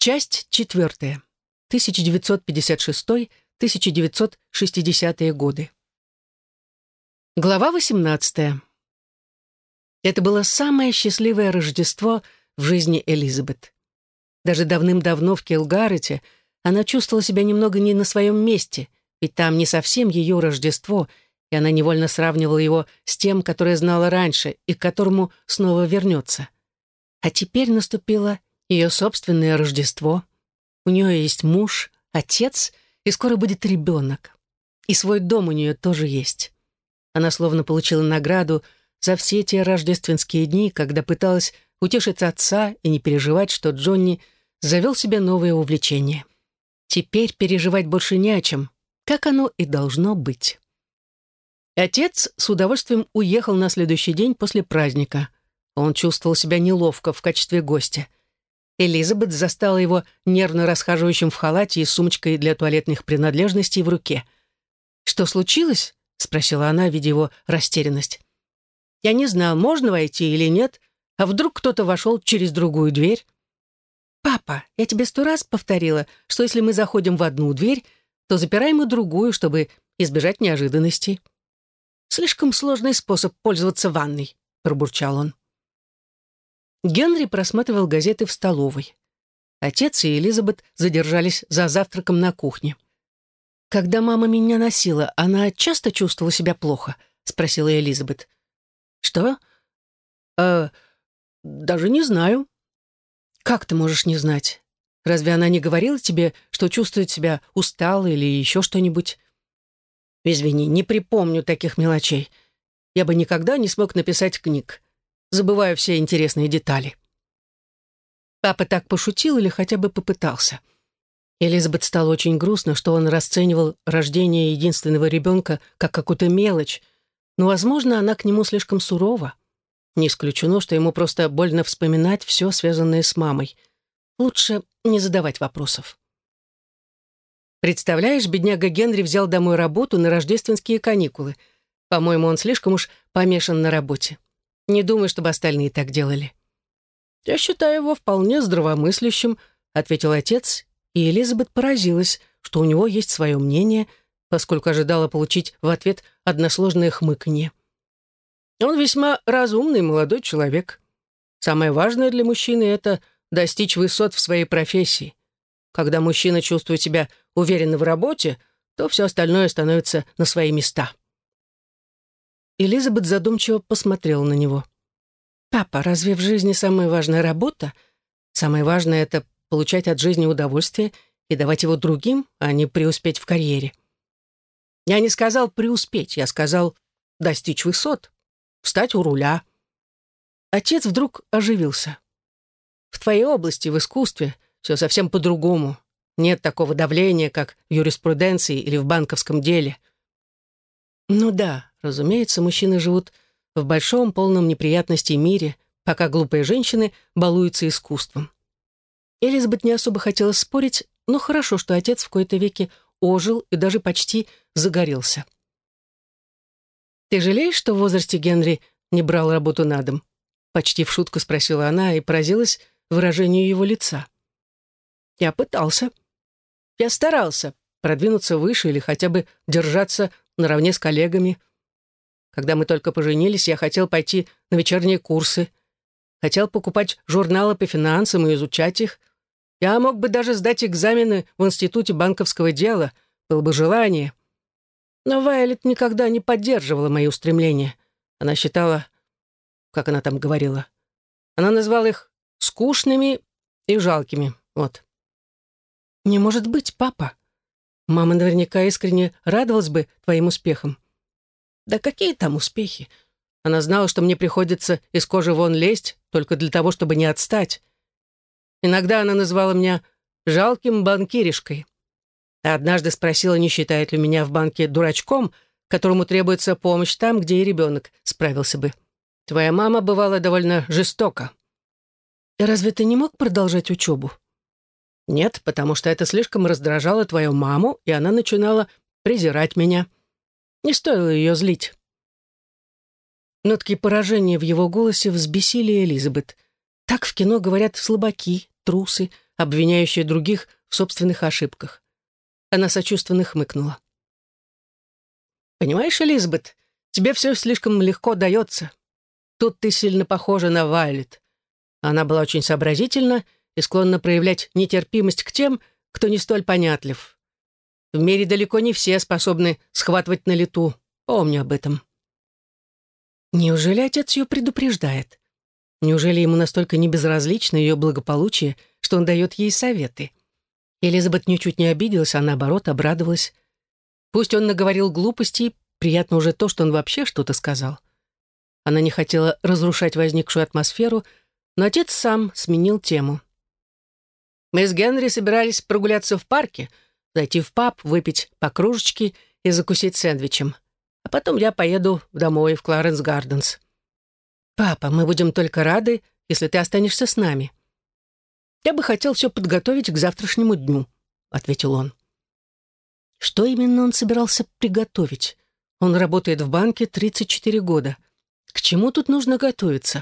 Часть 4. 1956-1960 годы. Глава 18. Это было самое счастливое Рождество в жизни Элизабет. Даже давным-давно в Килгарете она чувствовала себя немного не на своем месте, ведь там не совсем ее Рождество, и она невольно сравнивала его с тем, которое знала раньше и к которому снова вернется. А теперь наступило ее собственное Рождество. У нее есть муж, отец, и скоро будет ребенок. И свой дом у нее тоже есть. Она словно получила награду за все те рождественские дни, когда пыталась утешить отца и не переживать, что Джонни завел себе новое увлечение. Теперь переживать больше не о чем, как оно и должно быть. Отец с удовольствием уехал на следующий день после праздника. Он чувствовал себя неловко в качестве гостя. Элизабет застала его нервно расхаживающим в халате и с сумочкой для туалетных принадлежностей в руке. «Что случилось?» — спросила она, видя его растерянность. «Я не знаю, можно войти или нет, а вдруг кто-то вошел через другую дверь?» «Папа, я тебе 100 раз повторила, что если мы заходим в одну дверь, то запираем и другую, чтобы избежать неожиданностей». «Слишком сложный способ пользоваться ванной», — пробурчал он. Генри просматривал газеты в столовой. Отец и Элизабет задержались за завтраком на кухне. «Когда мама меня носила, она часто чувствовала себя плохо?» — спросила Элизабет. «Что? Даже не знаю». «Как ты можешь не знать? Разве она не говорила тебе, что чувствует себя усталой или еще что-нибудь?» «Извини, не припомню таких мелочей. Я бы никогда не смог написать книг. Забываю все интересные детали». Папа так пошутил или хотя бы попытался. Элизабет стало очень грустно, что он расценивал рождение единственного ребенка как какую-то мелочь, но, возможно, она к нему слишком сурова. Не исключено, что ему просто больно вспоминать все, связанное с мамой. Лучше не задавать вопросов. «Представляешь, бедняга Генри взял домой работу на рождественские каникулы. По-моему, он слишком уж помешан на работе. Не думаю, чтобы остальные так делали». «Я считаю его вполне здравомыслящим», — ответил отец, и Элизабет поразилась, что у него есть свое мнение, поскольку ожидала получить в ответ односложное хмыканье. «Он весьма разумный молодой человек. Самое важное для мужчины — это достичь высот в своей профессии. Когда мужчина чувствует себя уверенно в работе, то все остальное становится на свои места». Элизабет задумчиво посмотрела на него. «Папа, разве в жизни самая важная работа? Самое важное — это получать от жизни удовольствие и давать его другим, а не преуспеть в карьере». «Я не сказал преуспеть, я сказал достичь высот, встать у руля». Отец вдруг оживился. «В твоей области, в искусстве, все совсем по-другому. Нет такого давления, как в юриспруденции или в банковском деле». Ну да, разумеется, мужчины живут в большом, полном неприятностей мире, пока глупые женщины балуются искусством. Элизабет не особо хотела спорить, но хорошо, что отец в кои-то веки ожил и даже почти загорелся. «Ты жалеешь, что в возрасте Генри не брал работу на дом?» Почти в шутку спросила она и поразилась выражению его лица. «Я пытался. Я старался продвинуться выше или хотя бы держаться наравне с коллегами. Когда мы только поженились, я хотел пойти на вечерние курсы, хотел покупать журналы по финансам и изучать их. Я мог бы даже сдать экзамены в Институте банковского дела, было бы желание. Но Вайолет никогда не поддерживала мои устремления. Она считала, как она там говорила, она назвала их скучными и жалкими. Вот». «Не может быть, папа. Мама наверняка искренне радовалась бы твоим успехам». «Да какие там успехи? Она знала, что мне приходится из кожи вон лезть только для того, чтобы не отстать. Иногда она называла меня жалким банкиришкой. А однажды спросила, не считает ли меня в банке дурачком, которому требуется помощь там, где и ребенок справился бы. Твоя мама бывала довольно жестока». «Разве ты не мог продолжать учебу?» «Нет, потому что это слишком раздражало твою маму, и она начинала презирать меня. Не стоило ее злить». Нотки поражения в его голосе взбесили Элизабет. Так в кино говорят слабаки, трусы, обвиняющие других в собственных ошибках. Она сочувственно хмыкнула. «Понимаешь, Элизабет, тебе все слишком легко дается. Тут ты сильно похожа на Вайлет. Она была очень сообразительна и склонна проявлять нетерпимость к тем, кто не столь понятлив. В мире далеко не все способны схватывать на лету. Помни об этом». Неужели отец ее предупреждает? Неужели ему настолько небезразлично ее благополучие, что он дает ей советы? Элизабет ничуть не обиделась, а наоборот обрадовалась. Пусть он наговорил глупостей, приятно уже то, что он вообще что-то сказал. Она не хотела разрушать возникшую атмосферу, но отец сам сменил тему. «Мы с Генри собирались прогуляться в парке, зайти в паб, выпить по кружечке и закусить сэндвичем. А потом я поеду домой в Кларенс Гарденс. Папа, мы будем только рады, если ты останешься с нами. Я бы хотел все подготовить к завтрашнему дню», — ответил он. Что именно он собирался приготовить? Он работает в банке 34 года. К чему тут нужно готовиться?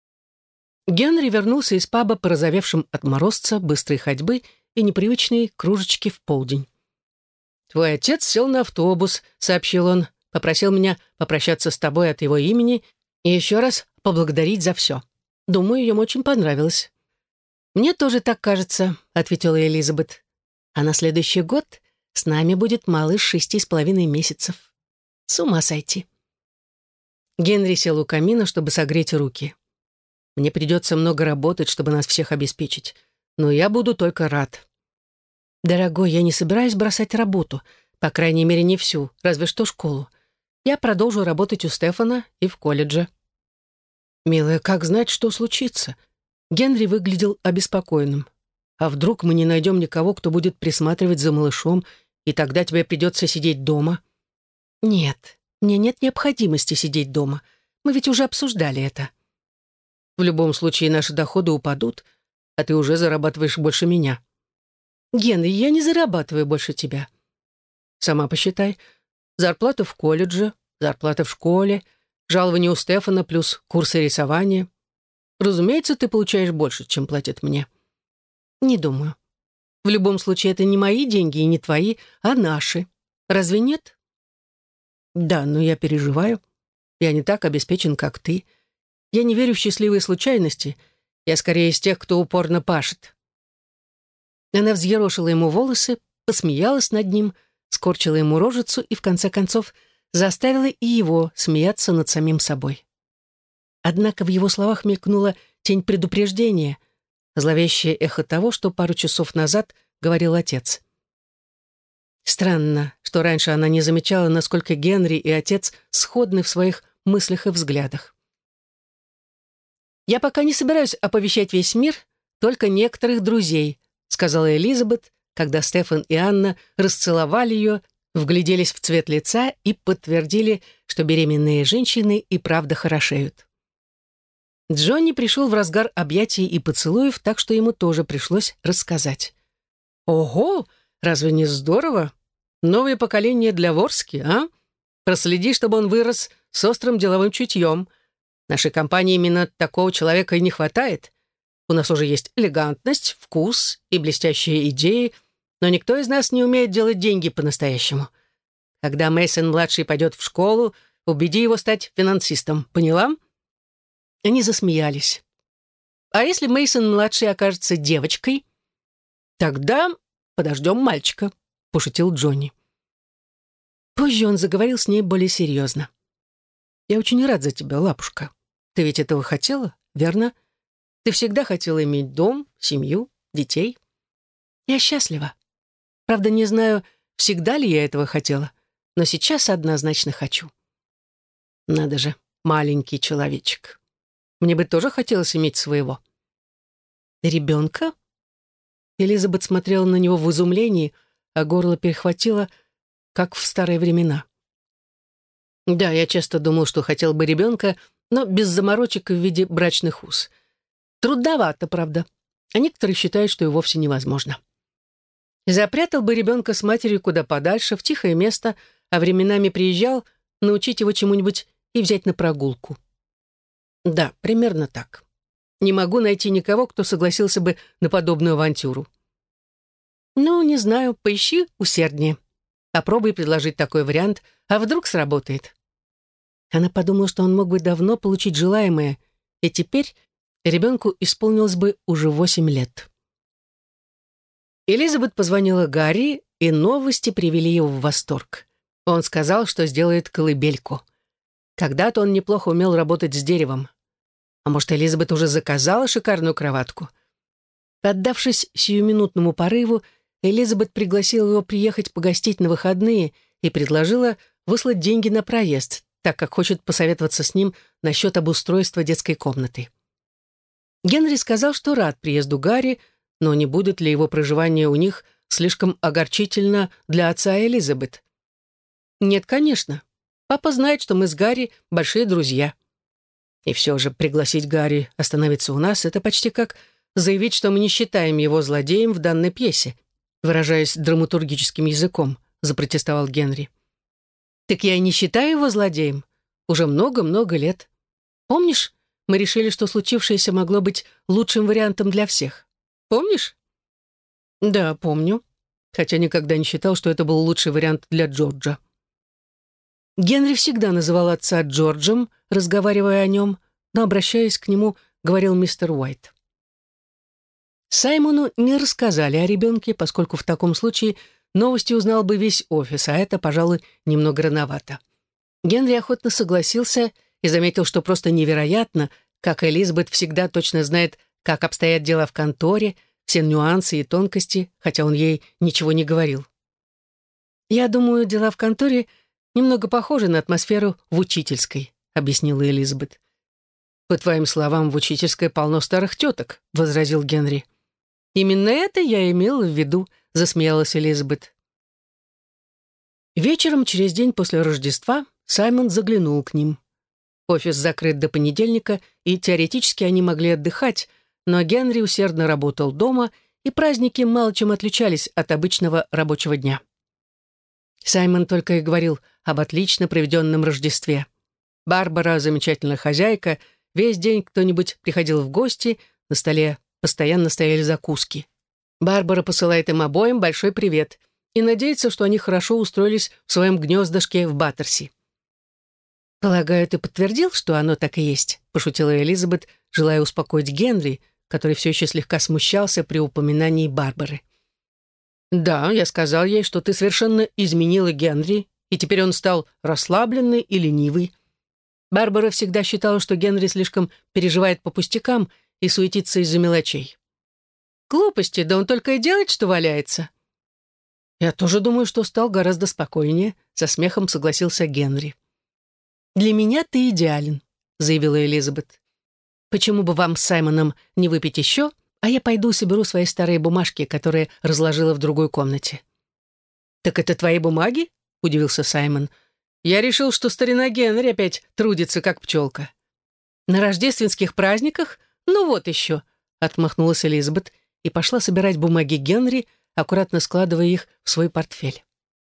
Генри вернулся из паба, порозовевшим от морозца, быстрой ходьбы и непривычной кружечки в полдень. «Твой отец сел на автобус», — сообщил он, «попросил меня попрощаться с тобой от его имени и еще раз поблагодарить за все. Думаю, ему очень понравилось». «Мне тоже так кажется», — ответила Элизабет. «А на следующий год с нами будет малыш 6,5 месяцев. С ума сойти». Генри сел у камина, чтобы согреть руки. «Мне придется много работать, чтобы нас всех обеспечить, но я буду только рад». «Дорогой, я не собираюсь бросать работу, по крайней мере, не всю, разве что школу. Я продолжу работать у Стефана и в колледже». «Милая, как знать, что случится?» Генри выглядел обеспокоенным. «А вдруг мы не найдем никого, кто будет присматривать за малышом, и тогда тебе придется сидеть дома?» «Нет, мне нет необходимости сидеть дома. Мы ведь уже обсуждали это». «В любом случае наши доходы упадут, а ты уже зарабатываешь больше меня». «Генри, я не зарабатываю больше тебя». «Сама посчитай. Зарплата в колледже, зарплата в школе, жалование у Стефана плюс курсы рисования. Разумеется, ты получаешь больше, чем платят мне». «Не думаю. В любом случае, это не мои деньги и не твои, а наши. Разве нет?» «Да, но я переживаю. Я не так обеспечен, как ты. Я не верю в счастливые случайности. Я скорее из тех, кто упорно пашет». Она взъерошила ему волосы, посмеялась над ним, скорчила ему рожицу и, в конце концов, заставила и его смеяться над самим собой. Однако в его словах мелькнула тень предупреждения, зловещее эхо того, что пару часов назад говорил отец. Странно, что раньше она не замечала, насколько Генри и отец сходны в своих мыслях и взглядах. «Я пока не собираюсь оповещать весь мир, только некоторых друзей», сказала Элизабет, когда Стефан и Анна расцеловали ее, вгляделись в цвет лица и подтвердили, что беременные женщины и правда хорошеют. Джонни пришел в разгар объятий и поцелуев, так что ему тоже пришлось рассказать. «Ого, разве не здорово? Новое поколение для Ворски, а? Проследи, чтобы он вырос с острым деловым чутьем. Нашей компании именно такого человека и не хватает. У нас уже есть элегантность, вкус и блестящие идеи, но никто из нас не умеет делать деньги по-настоящему. Когда Мейсон-младший пойдет в школу, убеди его стать финансистом. Поняла?» Они засмеялись. «А если Мейсон-младший окажется девочкой?» «Тогда подождем мальчика», — пошутил Джонни. Позже он заговорил с ней более серьезно. «Я очень рад за тебя, лапушка. Ты ведь этого хотела, верно? Ты всегда хотела иметь дом, семью, детей. Я счастлива. Правда, не знаю, всегда ли я этого хотела, но сейчас однозначно хочу. Надо же, маленький человечек. Мне бы тоже хотелось иметь своего». «Ребенка?» Элизабет смотрела на него в изумлении, а горло перехватило, как в старые времена. «Да, я часто думал, что хотел бы ребенка, но без заморочек в виде брачных уз. Трудновато, правда, а некоторые считают, что и вовсе невозможно. Запрятал бы ребенка с матерью куда подальше, в тихое место, а временами приезжал научить его чему-нибудь и взять на прогулку». «Да, примерно так. Не могу найти никого, кто согласился бы на подобную авантюру. Ну, не знаю, поищи усерднее. Попробуй предложить такой вариант, а вдруг сработает. Она подумала, что он мог бы давно получить желаемое, и теперь ребенку исполнилось бы уже 8 лет. Элизабет позвонила Гарри, и новости привели его в восторг. Он сказал, что сделает колыбельку. Когда-то он неплохо умел работать с деревом. А может, Элизабет уже заказала шикарную кроватку? Поддавшись сиюминутному порыву, Элизабет пригласила его приехать погостить на выходные и предложила выслать деньги на проезд, так как хочет посоветоваться с ним насчет обустройства детской комнаты. Генри сказал, что рад приезду Гарри, но не будет ли его проживание у них слишком огорчительно для отца Элизабет. «Нет, конечно. Папа знает, что мы с Гарри большие друзья. И все же пригласить Гарри остановиться у нас — это почти как заявить, что мы не считаем его злодеем в данной пьесе, выражаясь драматургическим языком», — запротестовал Генри. «Так я и не считаю его злодеем. Уже много-много лет. Помнишь, мы решили, что случившееся могло быть лучшим вариантом для всех? Помнишь?» «Да, помню. Хотя никогда не считал, что это был лучший вариант для Джорджа». Генри всегда называл отца Джорджем, разговаривая о нем, но, обращаясь к нему, говорил мистер Уайт. Саймону не рассказали о ребенке, поскольку в таком случае новости узнал бы весь офис, а это, пожалуй, немного рановато. Генри охотно согласился и заметил, что просто невероятно, как Элизабет всегда точно знает, как обстоят дела в конторе, все нюансы и тонкости, хотя он ей ничего не говорил. «Я думаю, дела в конторе немного похожи на атмосферу в учительской», — объяснила Элизабет. «По твоим словам, в учительской полно старых теток», — возразил Генри. «Именно это я имела в виду», — засмеялась Элизабет. Вечером, через день после Рождества, Саймон заглянул к ним. Офис закрыт до понедельника, и теоретически они могли отдыхать, но Генри усердно работал дома, и праздники мало чем отличались от обычного рабочего дня. Саймон только и говорил об отлично проведенном Рождестве. Барбара — замечательная хозяйка, весь день кто-нибудь приходил в гости, на столе постоянно стояли закуски. Барбара посылает им обоим большой привет и надеется, что они хорошо устроились в своем гнездышке в Баттерси. «Полагаю, ты подтвердил, что оно так и есть?» — пошутила Элизабет, желая успокоить Генри, который все еще слегка смущался при упоминании Барбары. «Да, я сказал ей, что ты совершенно изменила Генри, и теперь он стал расслабленный и ленивый. Барбара всегда считала, что Генри слишком переживает по пустякам и суетится из-за мелочей. Глупости, да он только и делает, что валяется». «Я тоже думаю, что стал гораздо спокойнее», — со смехом согласился Генри. «Для меня ты идеален», — заявила Элизабет. «Почему бы вам с Саймоном не выпить еще, а я пойду соберу свои старые бумажки, которые разложила в другой комнате». «Так это твои бумаги?» — удивился Саймон. «Я решил, что старина Генри опять трудится, как пчелка». «На рождественских праздниках? Ну вот еще», — отмахнулась Элизабет и пошла собирать бумаги Генри, аккуратно складывая их в свой портфель.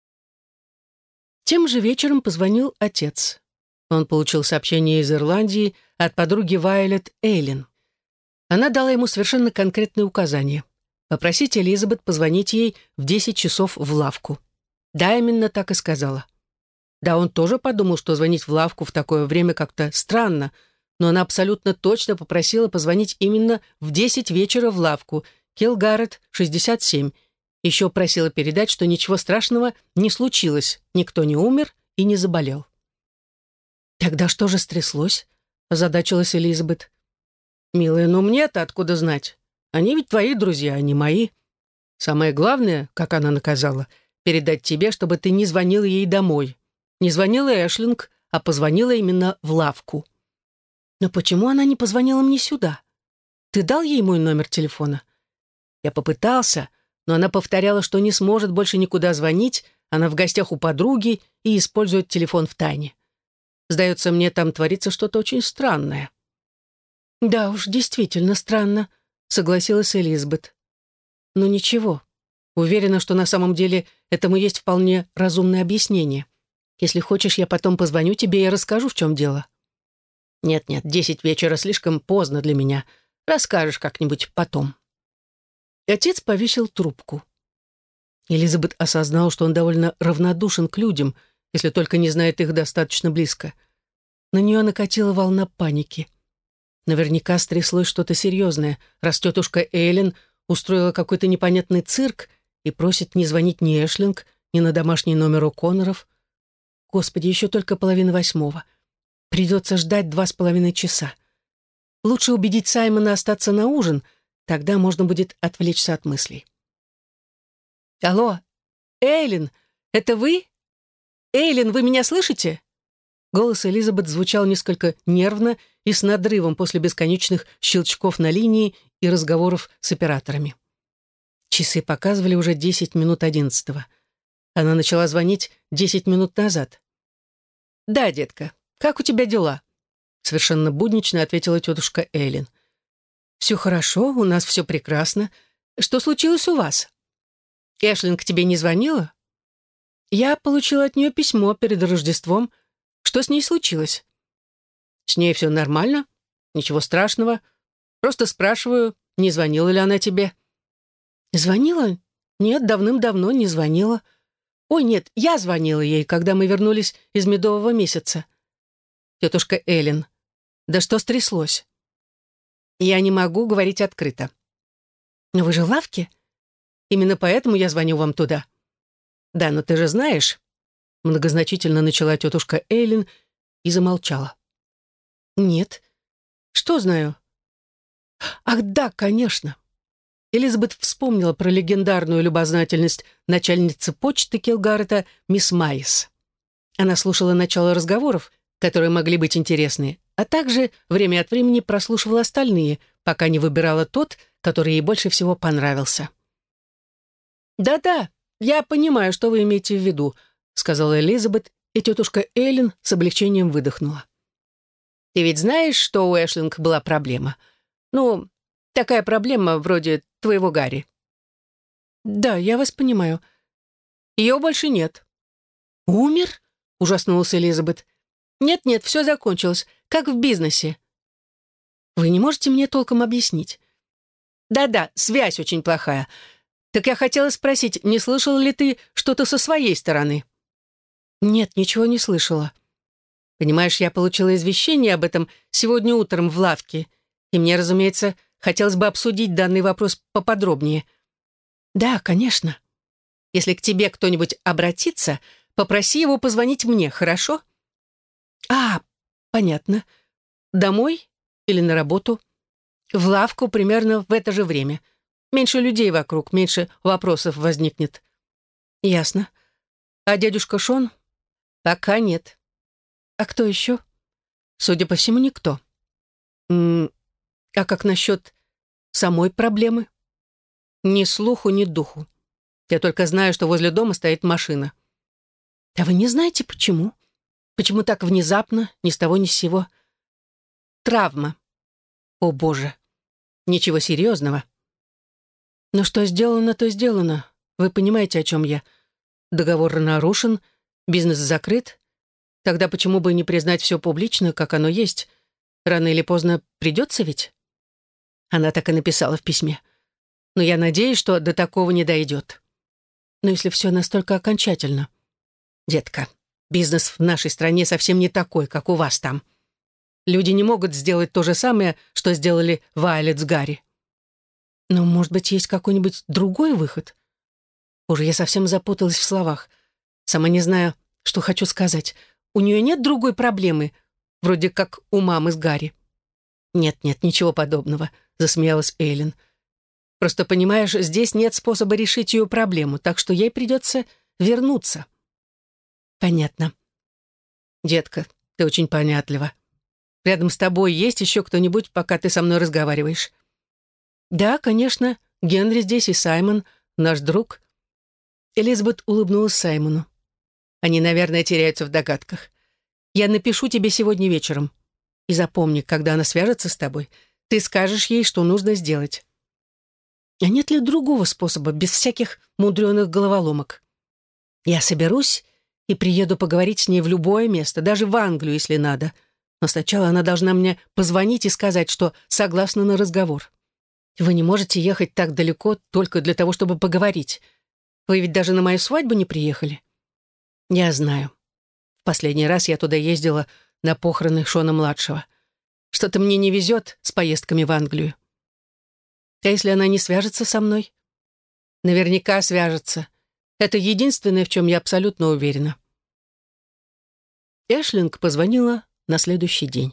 Тем же вечером позвонил отец. Он получил сообщение из Ирландии от подруги Вайолет Эйлин. Она дала ему совершенно конкретные указания. Попросить Элизабет позвонить ей в 10 часов в лавку. Да, именно так и сказала. Да, он тоже подумал, что звонить в лавку в такое время как-то странно, но она абсолютно точно попросила позвонить именно в 10 вечера в лавку, Килгаррет, 67. Еще просила передать, что ничего страшного не случилось, никто не умер и не заболел. «Тогда что же стряслось?» — озадачилась Элизабет. «Милая, ну мне-то откуда знать? Они ведь твои друзья, а не мои. Самое главное, как она наказала, передать тебе, чтобы ты не звонила ей домой. Не звонила Эшлинг, а позвонила именно в лавку». «Но почему она не позвонила мне сюда? Ты дал ей мой номер телефона?» «Я попытался, но она повторяла, что не сможет больше никуда звонить, она в гостях у подруги и использует телефон в тайне. Сдается мне, там творится что-то очень странное». «Да уж, действительно странно», — согласилась Элизабет. «Но ничего. Уверена, что на самом деле этому есть вполне разумное объяснение. Если хочешь, я потом позвоню тебе и расскажу, в чем дело». «Нет-нет, 10 вечера слишком поздно для меня. Расскажешь как-нибудь потом». И отец повесил трубку. Элизабет осознал, что он довольно равнодушен к людям, если только не знает их достаточно близко. На нее накатила волна паники. Наверняка стряслось что-то серьезное, раз тетушка Эллен устроила какой-то непонятный цирк и просит не звонить ни Эшлинг, ни на домашний номер О'Конноров. Господи, еще только 7:30. Придется ждать 2,5 часа. Лучше убедить Саймона остаться на ужин, тогда можно будет отвлечься от мыслей. «Алло, Эйлин, это вы? Эйлин, вы меня слышите?» Голос Элизабет звучал несколько нервно и с надрывом после бесконечных щелчков на линии и разговоров с операторами. Часы показывали уже 10 минут 11. Она начала звонить 10 минут назад. «Да, детка, как у тебя дела?» Совершенно буднично ответила тетушка Эйлин. «Все хорошо, у нас все прекрасно. Что случилось у вас? Эшлинг тебе не звонила?» «Я получила от нее письмо перед Рождеством. Что с ней случилось?» «С ней все нормально, ничего страшного. Просто спрашиваю, не звонила ли она тебе?» «Звонила? Нет, давным-давно не звонила. Ой, нет, я звонила ей, когда мы вернулись из медового месяца». «Тетушка Эллен, да что стряслось?» «Я не могу говорить открыто». «Но вы же в лавке? Именно поэтому я звоню вам туда». «Да, но ты же знаешь...» Многозначительно начала тетушка Эйлин и замолчала. «Нет. Что знаю?» «Ах, да, конечно». Элизабет вспомнила про легендарную любознательность начальницы почты Килгарета мисс Майс. Она слушала начало разговоров, которые могли быть интересны, а также время от времени прослушивала остальные, пока не выбирала тот, который ей больше всего понравился. «Да-да, я понимаю, что вы имеете в виду», сказала Элизабет, и тетушка Эллен с облегчением выдохнула. «Ты ведь знаешь, что у Эшлинг была проблема? Ну, такая проблема вроде твоего Гарри». «Да, я вас понимаю. Ее больше нет». «Умер?» — ужаснулась Элизабет. «Нет-нет, все закончилось, как в бизнесе». «Вы не можете мне толком объяснить?» «Да-да, связь очень плохая. Так я хотела спросить, не слышал ли ты что-то со своей стороны?» «Нет, ничего не слышала. Понимаешь, я получила извещение об этом сегодня утром в лавке, и мне, разумеется, хотелось бы обсудить данный вопрос поподробнее». «Да, конечно. Если к тебе кто-нибудь обратится, попроси его позвонить мне, хорошо?» «А, понятно. Домой или на работу?» «В лавку примерно в это же время. Меньше людей вокруг, меньше вопросов возникнет». «Ясно. А дядюшка Шон?» «Пока нет». «А кто еще?» «Судя по всему, никто». А как насчет самой проблемы?» «Ни слуху, ни духу. Я только знаю, что возле дома стоит машина». «А вы не знаете, почему? Почему так внезапно, ни с того ни с сего?» «Травма». «О, Боже! Ничего серьезного». «Но что сделано, то сделано. Вы понимаете, о чем я. Договор нарушен, бизнес закрыт. Тогда почему бы не признать все публично, как оно есть? Рано или поздно придется ведь?» Она так и написала в письме. «Но я надеюсь, что до такого не дойдет». «Но если все настолько окончательно...» «Детка, бизнес в нашей стране совсем не такой, как у вас там. Люди не могут сделать то же самое, что сделали Вайолет с Гарри». «Но, может быть, есть какой-нибудь другой выход?» Боже, я совсем запуталась в словах. Сама не знаю, что хочу сказать. У нее нет другой проблемы, вроде как у мамы с Гарри. «Нет-нет, ничего подобного», — засмеялась Эйлин. «Просто, понимаешь, здесь нет способа решить ее проблему, так что ей придется вернуться». «Понятно». «Детка, ты очень понятлива. Рядом с тобой есть еще кто-нибудь, пока ты со мной разговариваешь?» «Да, конечно, Генри здесь и Саймон, наш друг». Элизабет улыбнулась Саймону. «Они, наверное, теряются в догадках. Я напишу тебе сегодня вечером. И запомни, когда она свяжется с тобой, ты скажешь ей, что нужно сделать». «А нет ли другого способа, без всяких мудреных головоломок?» «Я соберусь и приеду поговорить с ней в любое место, даже в Англию, если надо. Но сначала она должна мне позвонить и сказать, что согласна на разговор. Вы не можете ехать так далеко только для того, чтобы поговорить. Вы ведь даже на мою свадьбу не приехали. Я знаю. В последний раз я туда ездила на похороны Шона-младшего. Что-то мне не везет с поездками в Англию. А если она не свяжется со мной? Наверняка свяжется. Это единственное, в чем я абсолютно уверена. Эшлинг позвонила на следующий день.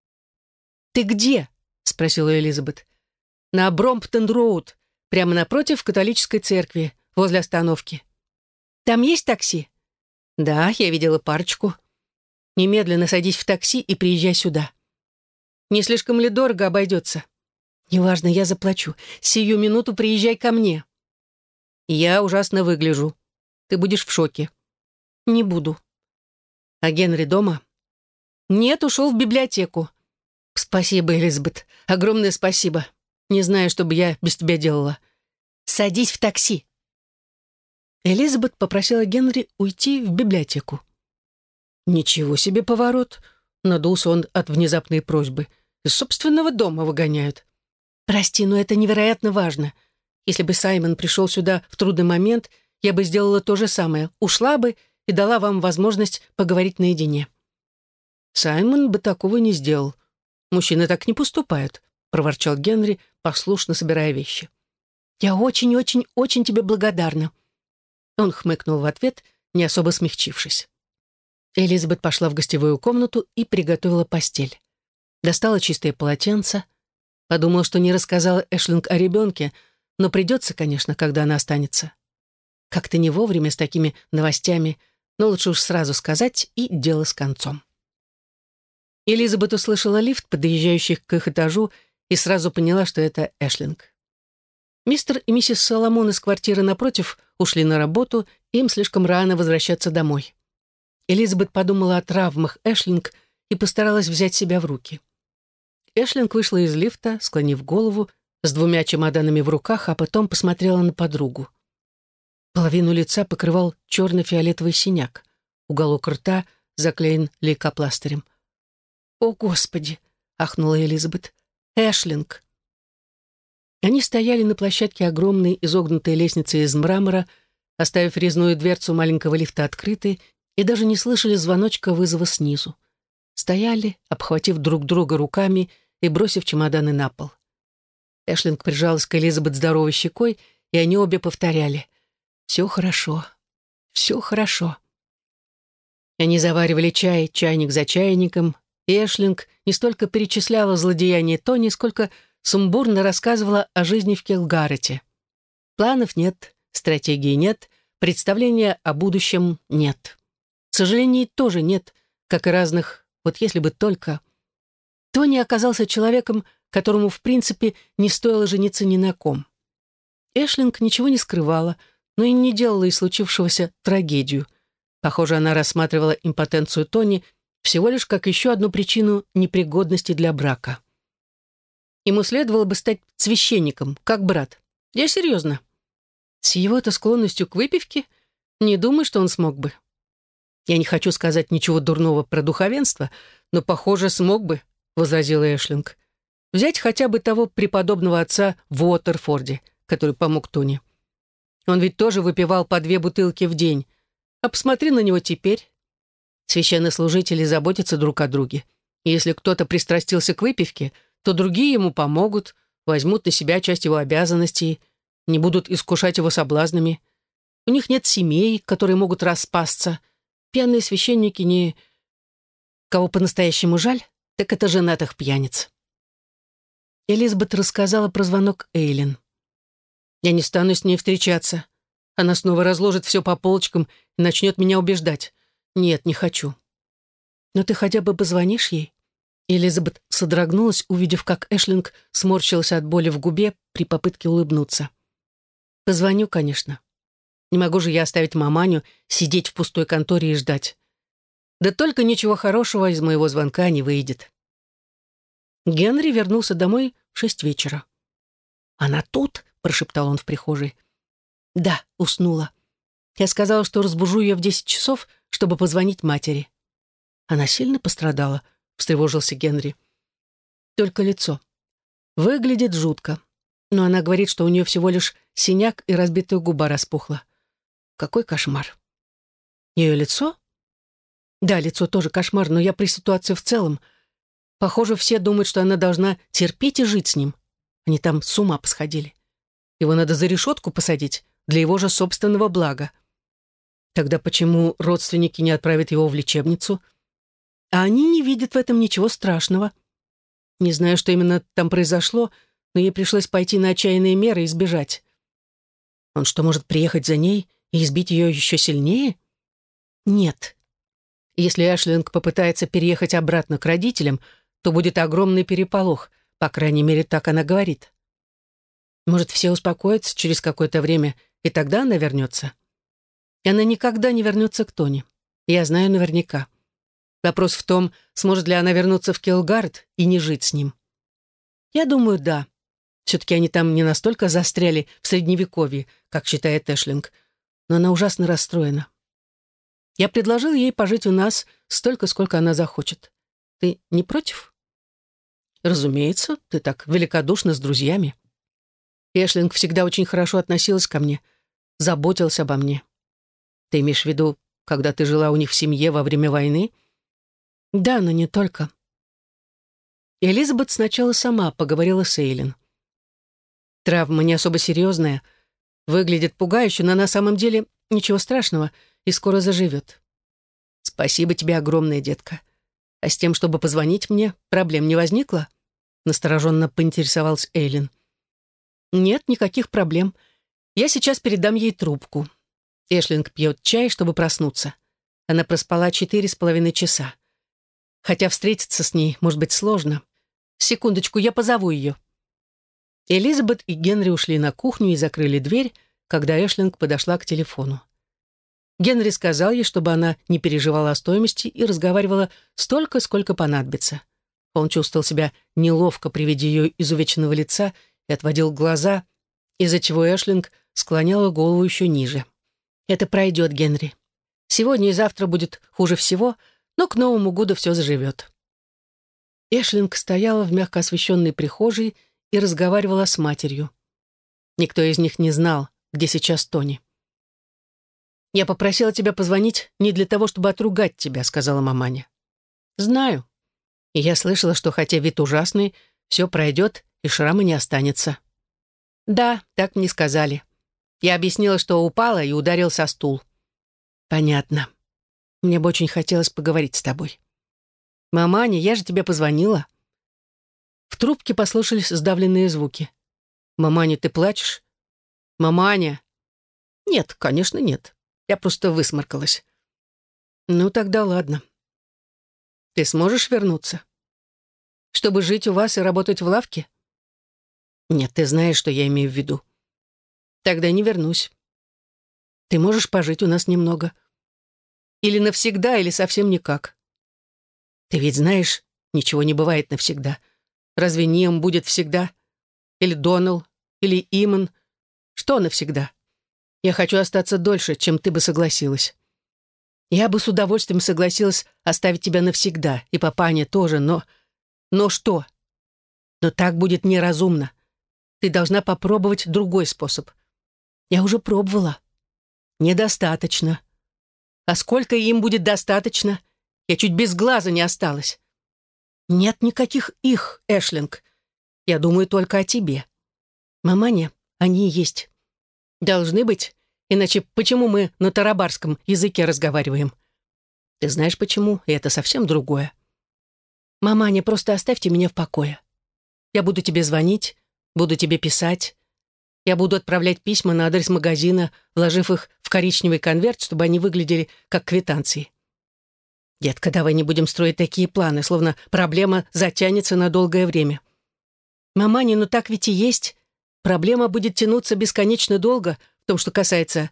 «Ты где?» — спросила Элизабет. «На Бромптон-роуд, прямо напротив католической церкви, возле остановки. Там есть такси?» «Да, я видела парочку. Немедленно садись в такси и приезжай сюда. Не слишком ли дорого обойдется?» «Неважно, я заплачу. Сию минуту приезжай ко мне». «Я ужасно выгляжу. Ты будешь в шоке». «Не буду». «А Генри дома?» «Нет, ушел в библиотеку». «Спасибо, Элизабет. Огромное спасибо. Не знаю, что бы я без тебя делала. Садись в такси». Элизабет попросила Генри уйти в библиотеку. «Ничего себе поворот!» — надулся он от внезапной просьбы. «Из собственного дома выгоняют». «Прости, но это невероятно важно. Если бы Саймон пришел сюда в трудный момент, я бы сделала то же самое. Ушла бы и дала вам возможность поговорить наедине». «Саймон бы такого не сделал. Мужчины так не поступают», — проворчал Генри, послушно собирая вещи. «Я очень-очень-очень тебе благодарна». Он хмыкнул в ответ, не особо смягчившись. Элизабет пошла в гостевую комнату и приготовила постель. Достала чистое полотенце. Подумала, что не рассказала Эшлинг о ребенке, но придется, конечно, когда она останется. Как-то не вовремя с такими новостями, но лучше уж сразу сказать, и дело с концом. Элизабет услышала лифт, подъезжающий к их этажу, и сразу поняла, что это Эшлинг. Мистер и миссис Соломон из квартиры напротив ушли на работу, им слишком рано возвращаться домой. Элизабет подумала о травмах Эшлинг и постаралась взять себя в руки. Эшлинг вышла из лифта, склонив голову, с 2 чемоданами в руках, а потом посмотрела на подругу. Половину лица покрывал черно-фиолетовый синяк. Уголок рта заклеен лейкопластырем. «О, Господи!» — ахнула Элизабет. «Эшлинг!» Они стояли на площадке огромной изогнутой лестницы из мрамора, оставив резную дверцу маленького лифта открытой, и даже не слышали звоночка вызова снизу. Стояли, обхватив друг друга руками и бросив чемоданы на пол. Эшлинг прижалась к Элизабет здоровой щекой, и они обе повторяли: «Все хорошо, все хорошо». Они заваривали чай, чайник за чайником, и Эшлинг не столько перечисляла злодеяния Тони, сколько сумбурно рассказывала о жизни в Келгарете. Планов нет, стратегии нет, представления о будущем нет. Сожалений тоже нет, как и разных «вот если бы только». Тони оказался человеком, которому, в принципе, не стоило жениться ни на ком. Эшлинг ничего не скрывала, но и не делала из случившегося трагедию. Похоже, она рассматривала импотенцию Тони всего лишь как еще одну причину непригодности для брака. Ему следовало бы стать священником, как брат. Я серьезно. С его-то склонностью к выпивке не думаю, что он смог бы. Я не хочу сказать ничего дурного про духовенство, но, похоже, смог бы, — возразила Эшлинг. Взять хотя бы того преподобного отца в Уотерфорде, который помог Тони. Он ведь тоже выпивал по 2 бутылки в день. А посмотри на него теперь. Священнослужители заботятся друг о друге. И если кто-то пристрастился к выпивке, то другие ему помогут, возьмут на себя часть его обязанностей, не будут искушать его соблазнами. У них нет семей, которые могут распасться. Пьяные священники не... Кого по-настоящему жаль, так это женатых пьяниц. Элизабет рассказала про звонок Эйлин. «Я не стану с ней встречаться. Она снова разложит все по полочкам и начнет меня убеждать. Нет, не хочу». «Но ты хотя бы позвонишь ей?» Элизабет содрогнулась, увидев, как Эшлинг сморщилась от боли в губе при попытке улыбнуться. «Позвоню, конечно. Не могу же я оставить маманю сидеть в пустой конторе и ждать. Да только ничего хорошего из моего звонка не выйдет». Генри вернулся домой в 6 вечера. «Она тут?» — прошептал он в прихожей. «Да, уснула. Я сказала, что разбужу ее в 10 часов, чтобы позвонить матери». «Она сильно пострадала? — встревожился Генри. «Только лицо. Выглядит жутко. Но она говорит, что у нее всего лишь синяк и разбитая губа распухла. Какой кошмар». «Ее лицо?» «Да, лицо тоже кошмар, но я при ситуации в целом. Похоже, все думают, что она должна терпеть и жить с ним. Они там с ума посходили. Его надо за решетку посадить для его же собственного блага. Тогда почему родственники не отправят его в лечебницу? А они не видят в этом ничего страшного. Не знаю, что именно там произошло, но ей пришлось пойти на отчаянные меры и сбежать. Он что, может приехать за ней и избить ее еще сильнее? Нет. Если Эшлинг попытается переехать обратно к родителям, то будет огромный переполох, по крайней мере, так она говорит. Может, все успокоятся через какое-то время, и тогда она вернется? И она никогда не вернется к Тони. Я знаю наверняка. Вопрос в том, сможет ли она вернуться в Килгард и не жить с ним. Я думаю, да. Все-таки они там не настолько застряли в Средневековье, как считает Эшлинг, но она ужасно расстроена. Я предложил ей пожить у нас столько, сколько она захочет. Ты не против? Разумеется, ты так великодушна с друзьями. Эшлинг всегда очень хорошо относилась ко мне, заботилась обо мне. Ты имеешь в виду, когда ты жила у них в семье во время войны? Да, но не только. Элизабет сначала сама поговорила с Эйлин. Травма не особо серьезная, выглядит пугающе, но на самом деле ничего страшного и скоро заживет. Спасибо тебе огромное, детка. А с тем, чтобы позвонить мне, проблем не возникло? Настороженно поинтересовалась Эйлин. Нет, никаких проблем. Я сейчас передам ей трубку. Эшлинг пьет чай, чтобы проснуться. Она проспала 4,5 часа. Хотя встретиться с ней может быть сложно. Секундочку, я позову ее. Элизабет и Генри ушли на кухню и закрыли дверь, когда Эшлинг подошла к телефону. Генри сказал ей, чтобы она не переживала о стоимости и разговаривала столько, сколько понадобится. Он чувствовал себя неловко при виде ее изувеченного лица и отводил глаза, из-за чего Эшлинг склоняла голову еще ниже. «Это пройдет, Генри. Сегодня и завтра будет хуже всего, но к Новому году все заживет». Эшлинг стояла в мягко освещенной прихожей и разговаривала с матерью. Никто из них не знал, где сейчас Тони. «Я попросила тебя позвонить не для того, чтобы отругать тебя», — сказала маманя. «Знаю. И я слышала, что хотя вид ужасный, все пройдет и шрама не останется». «Да, так мне сказали. Я объяснила, что упала и ударился о стул». «Понятно. Мне бы очень хотелось поговорить с тобой». «Маманя, я же тебе позвонила». В трубке послышались сдавленные звуки. «Маманя, ты плачешь?» «Маманя!» «Нет, конечно, нет. Я просто высморкалась». «Ну, тогда ладно. Ты сможешь вернуться? Чтобы жить у вас и работать в лавке?» «Нет, ты знаешь, что я имею в виду». «Тогда не вернусь. Ты можешь пожить у нас немного. Или навсегда, или совсем никак. Ты ведь знаешь, ничего не бывает навсегда. Разве Ниам будет всегда? Или Донал? Или Иман? Что навсегда? Я хочу остаться дольше, чем ты бы согласилась. Я бы с удовольствием согласилась оставить тебя навсегда, и папаня тоже, но... Но что? Но так будет неразумно. Ты должна попробовать другой способ. Я уже пробовала. Недостаточно. А сколько им будет достаточно? Я чуть без глаза не осталась. Нет никаких их, Эшлинг. Я думаю только о тебе. Маманя, они и есть. Должны быть, иначе почему мы на тарабарском языке разговариваем? Ты знаешь почему, и это совсем другое. Маманя, просто оставьте меня в покое. Я буду тебе звонить, буду тебе писать. Я буду отправлять письма на адрес магазина, вложив их в коричневый конверт, чтобы они выглядели как квитанции. Детка, давай не будем строить такие планы, словно проблема затянется на долгое время. Маманя, ну так ведь и есть. Проблема будет тянуться бесконечно долго в том, что касается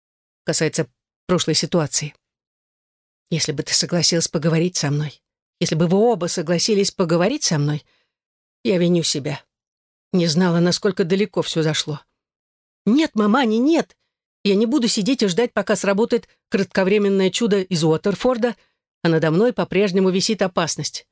прошлой ситуации. Если бы ты согласилась поговорить со мной, если бы вы оба согласились поговорить со мной, я виню себя. Не знала, насколько далеко все зашло. Нет, маманя, нет. Я не буду сидеть и ждать, пока сработает кратковременное чудо из Уотерфорда, а надо мной по-прежнему висит опасность.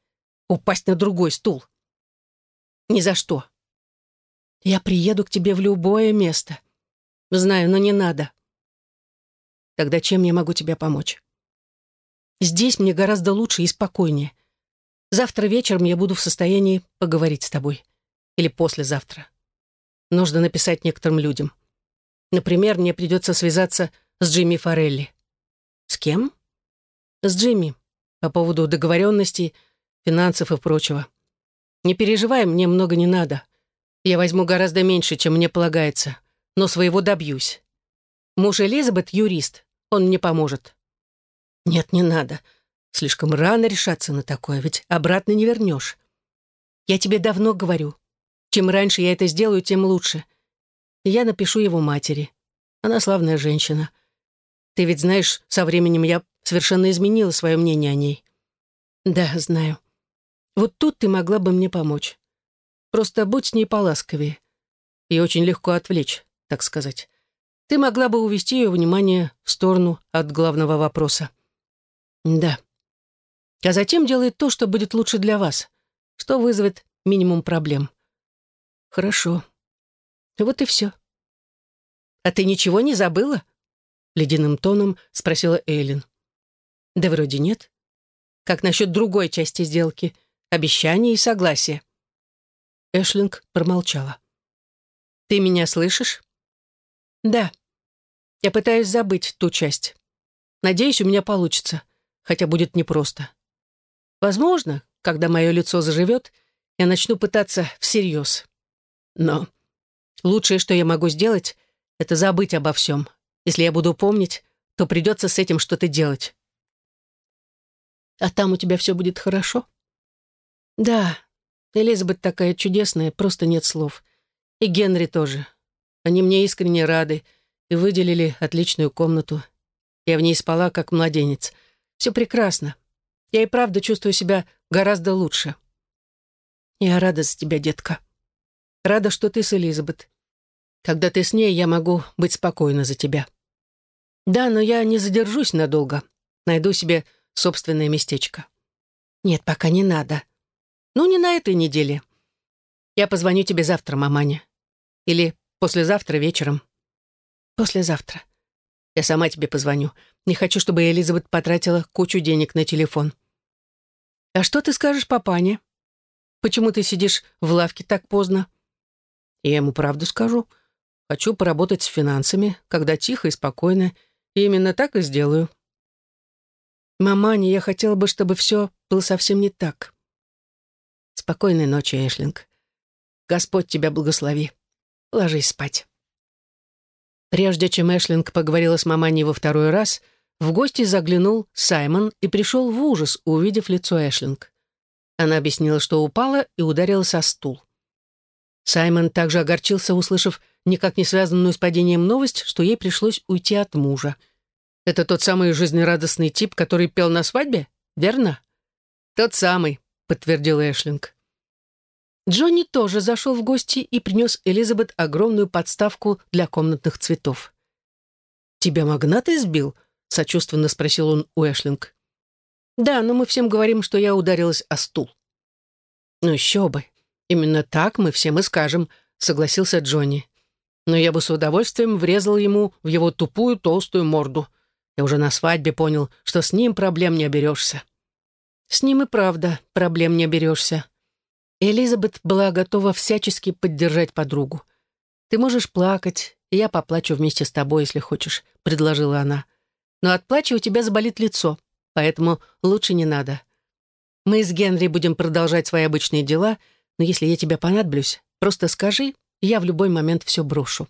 упасть на другой стул. Ни за что. Я приеду к тебе в любое место. Знаю, но не надо. Тогда чем я могу тебе помочь? Здесь мне гораздо лучше и спокойнее. Завтра вечером я буду в состоянии поговорить с тобой. Или послезавтра. Нужно написать некоторым людям. Например, мне придется связаться с Джимми Форелли. С кем? С Джимми. По поводу договоренностей, финансов и прочего. Не переживай, мне много не надо. Я возьму гораздо меньше, чем мне полагается, но своего добьюсь. Муж Элизабет — юрист, он мне поможет. Нет, не надо. Слишком рано решаться на такое, ведь обратно не вернешь. Я тебе давно говорю. Чем раньше я это сделаю, тем лучше. И я напишу его матери. Она славная женщина. Ты ведь знаешь, со временем я совершенно изменила свое мнение о ней. Да, знаю. Вот тут ты могла бы мне помочь. Просто будь с ней поласковее. И очень легко отвлечь, так сказать. Ты могла бы увести ее внимание в сторону от главного вопроса. Да. А затем делай то, что будет лучше для вас, что вызовет минимум проблем. Хорошо. Вот и все. А ты ничего не забыла? Ледяным тоном спросила Эйлин. Да вроде нет. Как насчет другой части сделки? Обещание и согласие. Эшлинг промолчала. Ты меня слышишь? Да. Я пытаюсь забыть ту часть. Надеюсь, у меня получится, хотя будет непросто. Возможно, когда мое лицо заживет, я начну пытаться всерьез. Но лучшее, что я могу сделать, это забыть обо всем. Если я буду помнить, то придется с этим что-то делать. А там у тебя все будет хорошо? Да, Элизабет такая чудесная, просто нет слов. И Генри тоже. Они мне искренне рады и выделили отличную комнату. Я в ней спала, как младенец. Все прекрасно. Я и правда чувствую себя гораздо лучше. Я рада за тебя, детка. Рада, что ты с Элизабет. Когда ты с ней, я могу быть спокойна за тебя. Да, но я не задержусь надолго. Найду себе собственное местечко. Нет, пока не надо. Ну, не на этой неделе. Я позвоню тебе завтра, маманя. Или послезавтра вечером. Послезавтра. Я сама тебе позвоню. Не хочу, чтобы Элизабет потратила кучу денег на телефон. А что ты скажешь папане? Почему ты сидишь в лавке так поздно? Я ему правду скажу. Хочу поработать с финансами, когда тихо и спокойно. И именно так и сделаю. Маманя, я хотела бы, чтобы все было совсем не так. Спокойной ночи, Эшлинг. Господь тебя благослови. Ложись спать. Прежде чем Эшлинг поговорила с маманей во второй раз, в гости заглянул Саймон и пришел в ужас, увидев лицо Эшлинг. Она объяснила, что упала и ударилась о стул. Саймон также огорчился, услышав никак не связанную с падением новость, что ей пришлось уйти от мужа. «Это тот самый жизнерадостный тип, который пел на свадьбе, верно?» «Тот самый», — подтвердил Эшлинг. Джонни тоже зашел в гости и принес Элизабет огромную подставку для комнатных цветов. «Тебя магнат избил?» — сочувственно спросил он у Эшлинг. «Да, но мы всем говорим, что я ударилась о стул». «Ну еще бы. Именно так мы всем и скажем», — согласился Джонни. «Но я бы с удовольствием врезал ему в его тупую толстую морду. Я уже на свадьбе понял, что с ним проблем не оберешься». «С ним и правда проблем не оберешься». Элизабет была готова всячески поддержать подругу. «Ты можешь плакать, и я поплачу вместе с тобой, если хочешь», — предложила она. «Но от плача у тебя заболит лицо, поэтому лучше не надо. Мы с Генри будем продолжать свои обычные дела, но если я тебе понадоблюсь, просто скажи, и я в любой момент все брошу».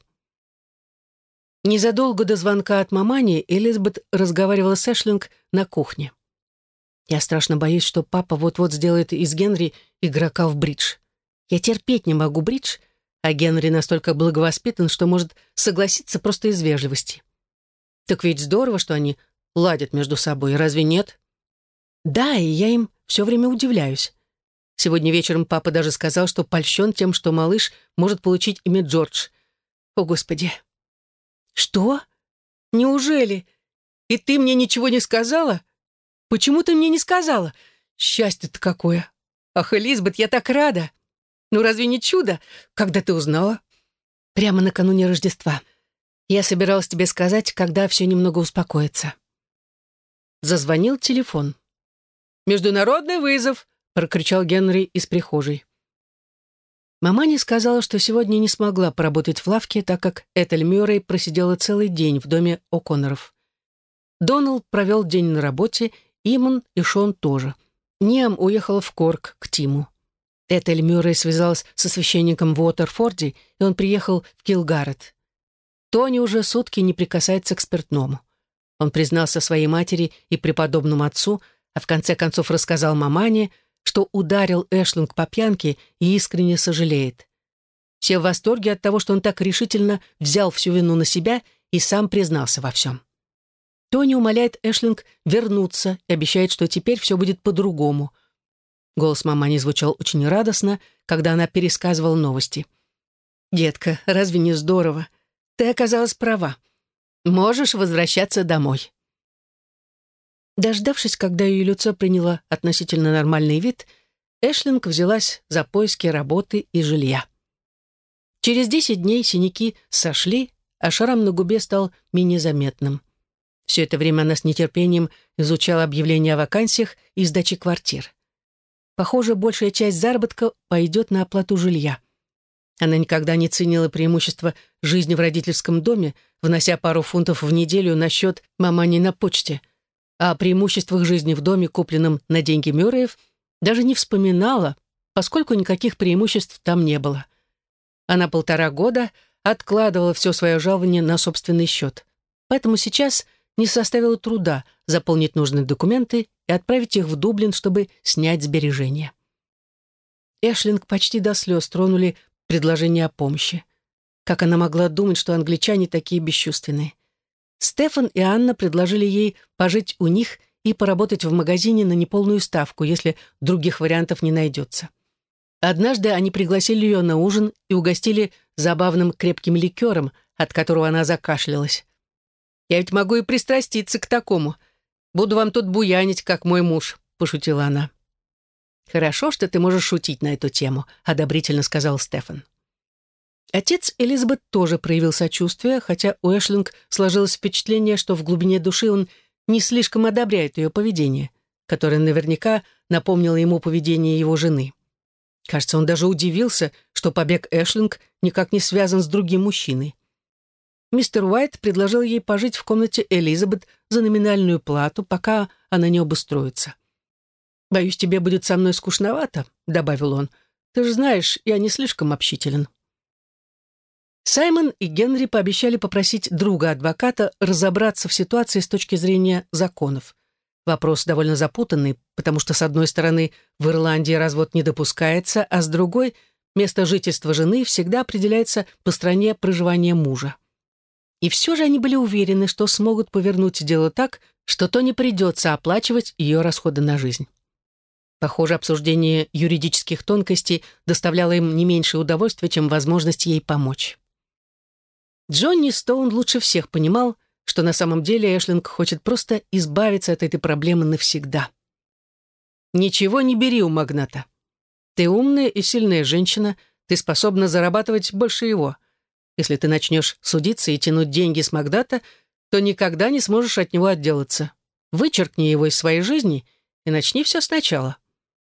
Незадолго до звонка от мамани Элизабет разговаривала с Эшлинг на кухне. «Я страшно боюсь, что папа вот-вот сделает из Генри игрока в бридж. Я терпеть не могу бридж, а Генри настолько благовоспитан, что может согласиться просто из вежливости. Так ведь здорово, что они ладят между собой, разве нет?» «Да, и я им все время удивляюсь. Сегодня вечером папа даже сказал, что польщен тем, что малыш может получить имя Джордж. О, Господи!» «Что? Неужели? И ты мне ничего не сказала? Почему ты мне не сказала? Счастье-то какое! «Ах, Элизабет, я так рада! Ну разве не чудо? Когда ты узнала?» «Прямо накануне Рождества. Я собиралась тебе сказать, когда все немного успокоится». Зазвонил телефон. «Международный вызов!» — прокричал Генри из прихожей. Мамани сказала, что сегодня не смогла поработать в лавке, так как Этель Мюррей просидела целый день в доме О'Конноров. Доналл провел день на работе, Имон и Шон тоже. Ниам уехала в Корк к Тиму. Этель Мюррей связалась со священником в Уотерфорде, и он приехал в Килгарет. Тони уже сутки не прикасается к спиртному. Он признался своей матери и преподобному отцу, а в конце концов рассказал мамане, что ударил Эшлинг по пьянке и искренне сожалеет. Все в восторге от того, что он так решительно взял всю вину на себя и сам признался во всем. Тони умоляет Эшлинг вернуться и обещает, что теперь все будет по-другому. Голос мамани звучал очень радостно, когда она пересказывала новости. «Детка, разве не здорово? Ты оказалась права. Можешь возвращаться домой». Дождавшись, когда ее лицо приняло относительно нормальный вид, Эшлинг взялась за поиски работы и жилья. Через 10 дней синяки сошли, а шрам на губе стал менее заметным. Все это время она с нетерпением изучала объявления о вакансиях и сдаче квартир. Похоже, большая часть заработка пойдет на оплату жилья. Она никогда не ценила преимущества жизни в родительском доме, внося пару фунтов в неделю на счет мамани на почте, а о преимуществах жизни в доме, купленном на деньги Мюрреев, даже не вспоминала, поскольку никаких преимуществ там не было. Она 1,5 года откладывала все свое жалование на собственный счет, поэтому сейчас не составило труда заполнить нужные документы и отправить их в Дублин, чтобы снять сбережения. Эшлинг почти до слез тронули предложение о помощи. Как она могла думать, что англичане такие бесчувственные? Стефан и Анна предложили ей пожить у них и поработать в магазине на неполную ставку, если других вариантов не найдется. Однажды они пригласили ее на ужин и угостили забавным крепким ликером, от которого она закашлялась. «Я ведь могу и пристраститься к такому. Буду вам тут буянить, как мой муж», — пошутила она. «Хорошо, что ты можешь шутить на эту тему», — одобрительно сказал Стефан. Отец Элизабет тоже проявил сочувствие, хотя у Эшлинг сложилось впечатление, что в глубине души он не слишком одобряет ее поведение, которое наверняка напомнило ему поведение его жены. Кажется, он даже удивился, что побег Эшлинг никак не связан с другим мужчиной. Мистер Уайт предложил ей пожить в комнате Элизабет за номинальную плату, пока она не обустроится. «Боюсь, тебе будет со мной скучновато», — добавил он. «Ты же знаешь, я не слишком общителен». Саймон и Генри пообещали попросить друга-адвоката разобраться в ситуации с точки зрения законов. Вопрос довольно запутанный, потому что, с одной стороны, в Ирландии развод не допускается, а с другой — место жительства жены всегда определяется по стране проживания мужа. И все же они были уверены, что смогут повернуть дело так, что то не придется оплачивать ее расходы на жизнь. Похоже, обсуждение юридических тонкостей доставляло им не меньше удовольствия, чем возможность ей помочь. Джонни Стоун лучше всех понимал, что на самом деле Эшлинг хочет просто избавиться от этой проблемы навсегда. «Ничего не бери у магната. Ты умная и сильная женщина, ты способна зарабатывать больше его. Если ты начнешь судиться и тянуть деньги с Макдата, то никогда не сможешь от него отделаться. Вычеркни его из своей жизни и начни все сначала».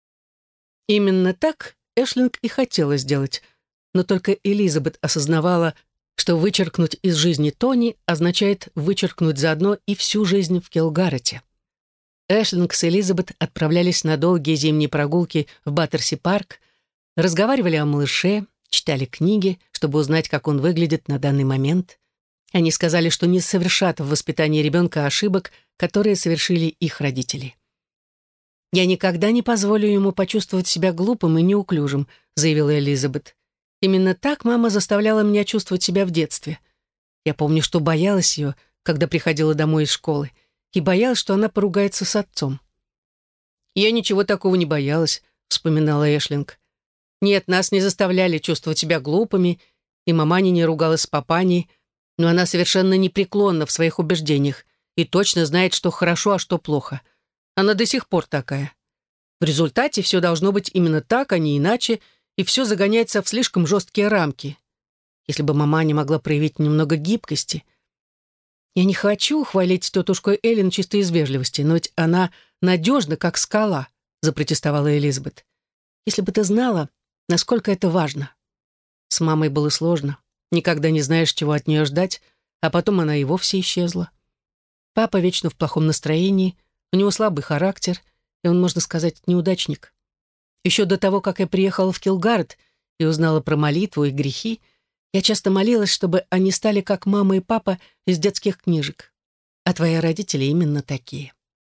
Именно так Эшлинг и хотела сделать, но только Элизабет осознавала, что вычеркнуть из жизни Тони означает вычеркнуть заодно и всю жизнь в Килгарете. Эшлинг с Элизабет отправлялись на долгие зимние прогулки в Баттерси-парк, разговаривали о малыше, читали книги, чтобы узнать, как он выглядит на данный момент. Они сказали, что не совершат в воспитании ребенка ошибок, которые совершили их родители. «Я никогда не позволю ему почувствовать себя глупым и неуклюжим», заявила Элизабет. «Именно так мама заставляла меня чувствовать себя в детстве. Я помню, что боялась ее, когда приходила домой из школы, и боялась, что она поругается с отцом». «Я ничего такого не боялась», вспоминала Эшлинг. «Нет, нас не заставляли чувствовать себя глупыми, и маманя не ругалась с папаней, но она совершенно непреклонна в своих убеждениях и точно знает, что хорошо, а что плохо. Она до сих пор такая. В результате все должно быть именно так, а не иначе, и все загоняется в слишком жесткие рамки. Если бы мама не могла проявить немного гибкости. Я не хочу хвалить тетушку Эллен чисто из вежливости, но ведь она надежна, как скала, запротестовала Элизабет. Если бы ты знала, насколько это важно. С мамой было сложно. Никогда не знаешь, чего от нее ждать, а потом она и вовсе исчезла. Папа вечно в плохом настроении, у него слабый характер, и он, можно сказать, неудачник. Еще до того, как я приехала в Килгард и узнала про молитву и грехи, я часто молилась, чтобы они стали как мама и папа из детских книжек. А твои родители именно такие.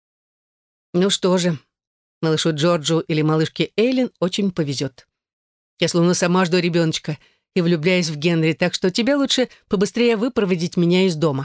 Ну что же, малышу Джорджу или малышке Эйлин очень повезет. Я словно сама жду ребеночка и влюбляюсь в Генри, так что тебе лучше побыстрее выпроводить меня из дома.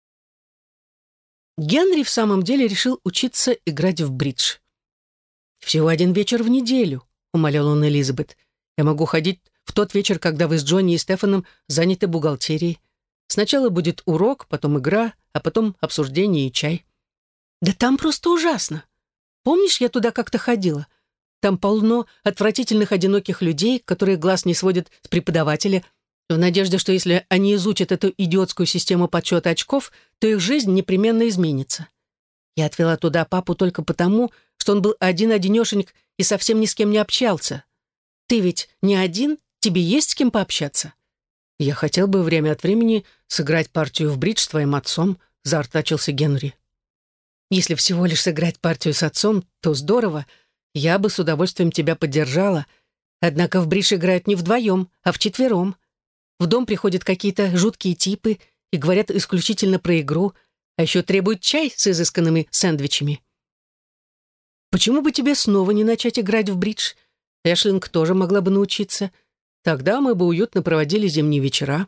Генри в самом деле решил учиться играть в бридж. «Всего один вечер в неделю», — умолял он Элизабет. «Я могу ходить в тот вечер, когда вы с Джонни и Стефаном заняты бухгалтерией. Сначала будет урок, потом игра, а потом обсуждение и чай». «Да там просто ужасно. Помнишь, я туда как-то ходила? Там полно отвратительных одиноких людей, которые глаз не сводят с преподавателя, в надежде, что если они изучат эту идиотскую систему подсчета очков, то их жизнь непременно изменится. Я отвела туда папу только потому, что он был один-одинешенек и совсем ни с кем не общался. Ты ведь не один, тебе есть с кем пообщаться. Я хотел бы время от времени сыграть партию в бридж с твоим отцом», — заортачился Генри. «Если всего лишь сыграть партию с отцом, то здорово. Я бы с удовольствием тебя поддержала. Однако в бридж играют не вдвоем, а вчетвером. В дом приходят какие-то жуткие типы и говорят исключительно про игру, а еще требуют чай с изысканными сэндвичами. Почему бы тебе снова не начать играть в бридж? Эшлинг тоже могла бы научиться. Тогда мы бы уютно проводили зимние вечера».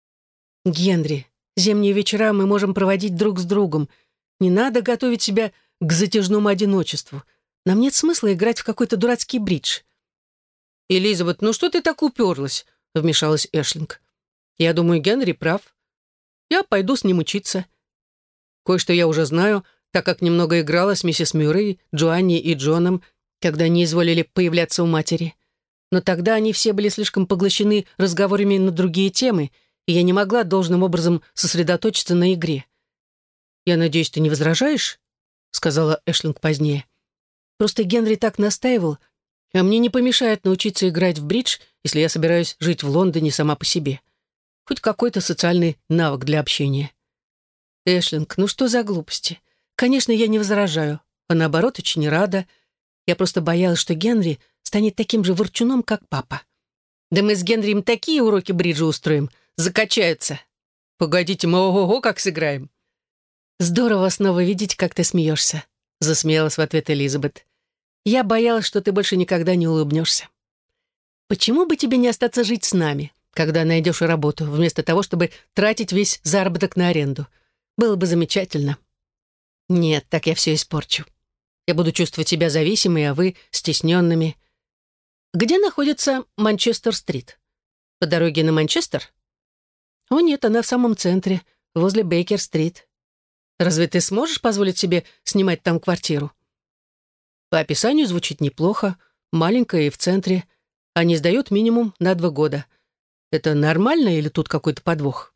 «Генри, зимние вечера мы можем проводить друг с другом. Не надо готовить себя к затяжному одиночеству. Нам нет смысла играть в какой-то дурацкий бридж». «Элизабет, ну что ты так уперлась?» — вмешалась Эшлинг. «Я думаю, Генри прав. Я пойду с ним учиться. Кое-что я уже знаю, так как немного играла с миссис Мюррей, Джоанни и Джоном, когда они изволили появляться у матери. Но тогда они все были слишком поглощены разговорами на другие темы, и я не могла должным образом сосредоточиться на игре. «Я надеюсь, ты не возражаешь?» — сказала Эшлинг позднее. «Просто Генри так настаивал, а мне не помешает научиться играть в бридж, если я собираюсь жить в Лондоне сама по себе. Хоть какой-то социальный навык для общения». «Эшлинг, ну что за глупости? Конечно, я не возражаю, а наоборот, очень рада. Я просто боялась, что Генри станет таким же ворчуном, как папа. Да мы с Генрием такие уроки бриджа устроим, закачаются. Погодите, мы ого-го как сыграем». «Здорово снова видеть, как ты смеешься», — засмеялась в ответ Элизабет. «Я боялась, что ты больше никогда не улыбнешься. Почему бы тебе не остаться жить с нами, когда найдешь работу, вместо того, чтобы тратить весь заработок на аренду? Было бы замечательно». «Нет, так я все испорчу. Я буду чувствовать себя зависимой, а вы стесненными». «Где находится Манчестер-стрит? По дороге на Манчестер?» «О нет, она в самом центре, возле Бейкер-стрит. Разве ты сможешь позволить себе снимать там квартиру?» «По описанию звучит неплохо, маленькая и в центре. Они сдают минимум на 2 года. Это нормально или тут какой-то подвох?»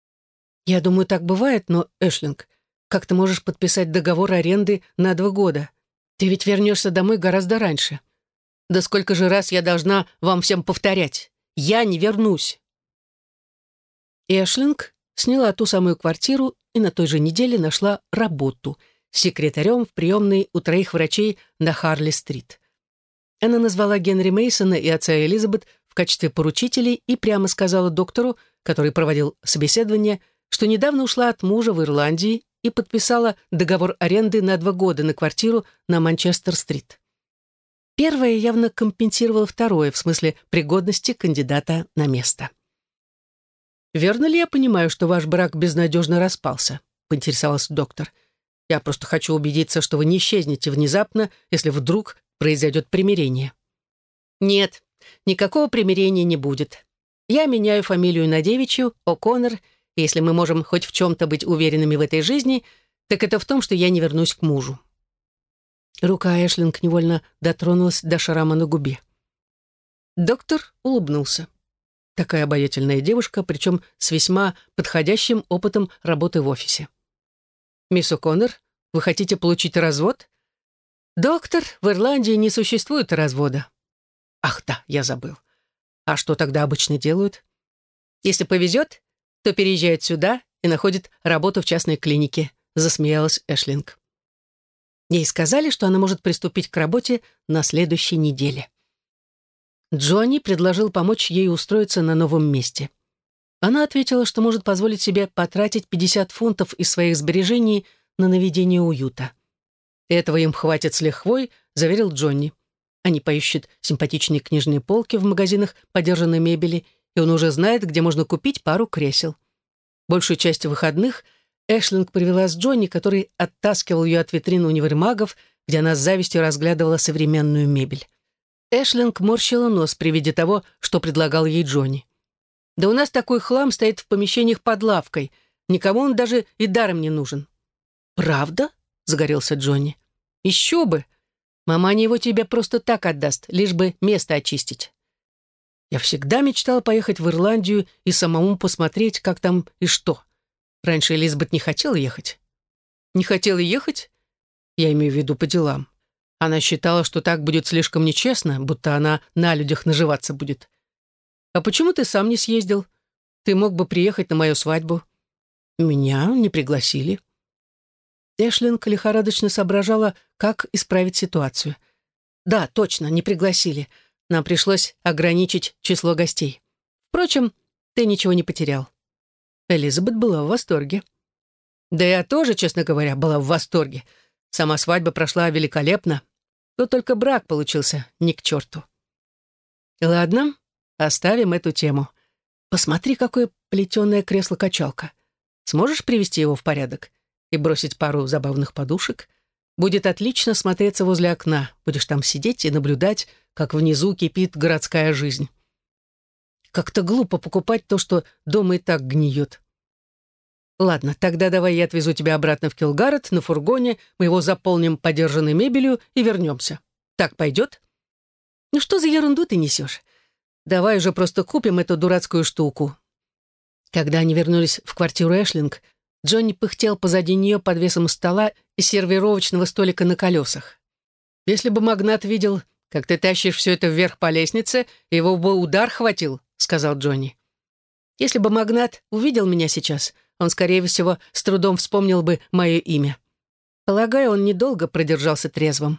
«Я думаю, так бывает, но, Эшлинг, как ты можешь подписать договор аренды на 2 года? Ты ведь вернешься домой гораздо раньше. Да сколько же раз я должна вам всем повторять? Я не вернусь!» Эшлинг сняла ту самую квартиру и на той же неделе нашла работу секретарем в приемной у 3 врачей на Харли-стрит. Она назвала Генри Мейсона и отца Элизабет в качестве поручителей и прямо сказала доктору, который проводил собеседование, что недавно ушла от мужа в Ирландии и подписала договор аренды на 2 года на квартиру на Манчестер-стрит. Первое явно компенсировало второе, в смысле пригодности кандидата на место. «Верно ли я понимаю, что ваш брак безнадежно распался?» — поинтересовался доктор. «Я просто хочу убедиться, что вы не исчезнете внезапно, если вдруг произойдет примирение». «Нет, никакого примирения не будет. Я меняю фамилию на девичью, О'Коннор, и если мы можем хоть в чем-то быть уверенными в этой жизни, так это в том, что я не вернусь к мужу». Рука Эшлинг невольно дотронулась до шрама на губе. Доктор улыбнулся. Такая обаятельная девушка, причем с весьма подходящим опытом работы в офисе. «Мисс О'Коннор, вы хотите получить развод?» «Доктор, в Ирландии не существует развода». «Ах да, я забыл. А что тогда обычно делают?» «Если повезет, то переезжает сюда и находит работу в частной клинике», засмеялась Эшлинг. Ей сказали, что она может приступить к работе на следующей неделе. Джонни предложил помочь ей устроиться на новом месте. Она ответила, что может позволить себе потратить 50 фунтов из своих сбережений на наведение уюта. «Этого им хватит с лихвой», — заверил Джонни. Они поищут симпатичные книжные полки в магазинах подержанной мебели, и он уже знает, где можно купить пару кресел. Большую часть выходных Эшлинг провела с Джонни, который оттаскивал ее от витрин универмагов, где она с завистью разглядывала современную мебель. Эшлинг морщила нос при виде того, что предлагал ей Джонни. «Да у нас такой хлам стоит в помещениях под лавкой. Никому он даже и даром не нужен». «Правда?» — загорелся Джонни. «Еще бы! Маманя его тебе просто так отдаст, лишь бы место очистить». Я всегда мечтала поехать в Ирландию и самому посмотреть, как там и что. Раньше Элизабет не хотела ехать. Не хотела ехать? Я имею в виду по делам. Она считала, что так будет слишком нечестно, будто она на людях наживаться будет. «А почему ты сам не съездил? Ты мог бы приехать на мою свадьбу». «Меня не пригласили». Эшлинг лихорадочно соображала, как исправить ситуацию. «Да, точно, не пригласили. Нам пришлось ограничить число гостей. Впрочем, ты ничего не потерял». Элизабет была в восторге. «Да я тоже, честно говоря, была в восторге. Сама свадьба прошла великолепно. Но только брак получился ни к черту». «Ладно, оставим эту тему. Посмотри, какое плетеное кресло-качалка. Сможешь привести его в порядок и бросить пару забавных подушек? Будет отлично смотреться возле окна. Будешь там сидеть и наблюдать, как внизу кипит городская жизнь. Как-то глупо покупать то, что дома и так гниет. Ладно, тогда давай я отвезу тебя обратно в Килгарет на фургоне, мы его заполним подержанной мебелью и вернемся. Так пойдет? Ну что за ерунду ты несешь? Давай уже просто купим эту дурацкую штуку». Когда они вернулись в квартиру Эшлинг, Джонни пыхтел позади нее под весом стола и сервировочного столика на колесах. «Если бы магнат видел, как ты тащишь все это вверх по лестнице, его бы удар хватил», — сказал Джонни. «Если бы магнат увидел меня сейчас, он, скорее всего, с трудом вспомнил бы мое имя. Полагаю, он недолго продержался трезвым».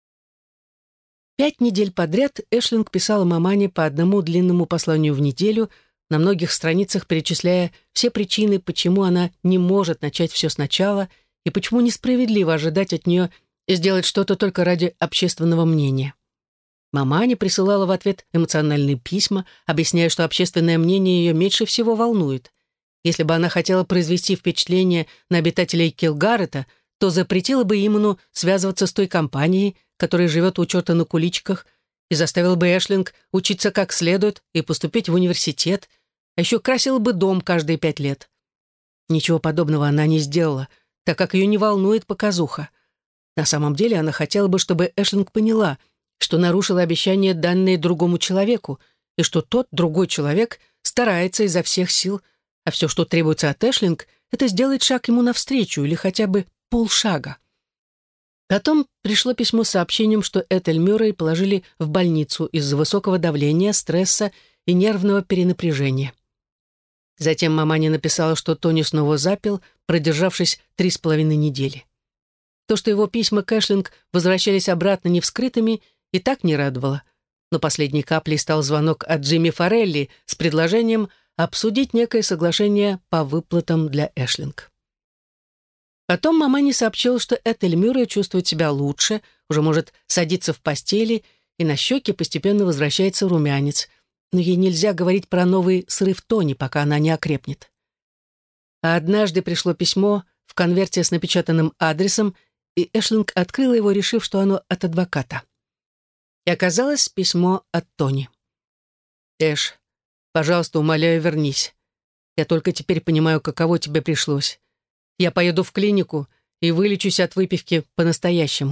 5 недель подряд Эшлинг писала мамане по одному длинному посланию в неделю, на многих страницах перечисляя все причины, почему она не может начать все сначала и почему несправедливо ожидать от нее сделать что-то только ради общественного мнения. Маманя присылала в ответ эмоциональные письма, объясняя, что общественное мнение ее меньше всего волнует. Если бы она хотела произвести впечатление на обитателей Килгарета, то запретила бы Иману связываться с той компанией, которая живет у черта на куличках, и заставила бы Эшлинг учиться как следует и поступить в университет, а еще красила бы дом каждые 5 лет. Ничего подобного она не сделала, так как ее не волнует показуха. На самом деле она хотела бы, чтобы Эшлинг поняла, что нарушила обещание, данное другому человеку, и что тот, другой человек, старается изо всех сил, а все, что требуется от Эшлинг, это сделать шаг ему навстречу или хотя бы полшага. Потом пришло письмо с сообщением, что Этель Мюррей положили в больницу из-за высокого давления, стресса и нервного перенапряжения. Затем маманя написала, что Тони снова запил, продержавшись 3,5 недели. То, что его письма к Эшлинг возвращались обратно невскрытыми, и так не радовало. Но последней каплей стал звонок от Джимми Форелли с предложением обсудить некое соглашение по выплатам для Эшлинг. Потом маманя сообщила, что Этель Мюррей чувствует себя лучше, уже может садиться в постели, и на щеке постепенно возвращается румянец, но ей нельзя говорить про новый срыв Тони, пока она не окрепнет. А однажды пришло письмо в конверте с напечатанным адресом, и Эшлинг открыла его, решив, что оно от адвоката. И оказалось письмо от Тони. «Эш, пожалуйста, умоляю, вернись. Я только теперь понимаю, каково тебе пришлось. Я поеду в клинику и вылечусь от выпивки по-настоящему.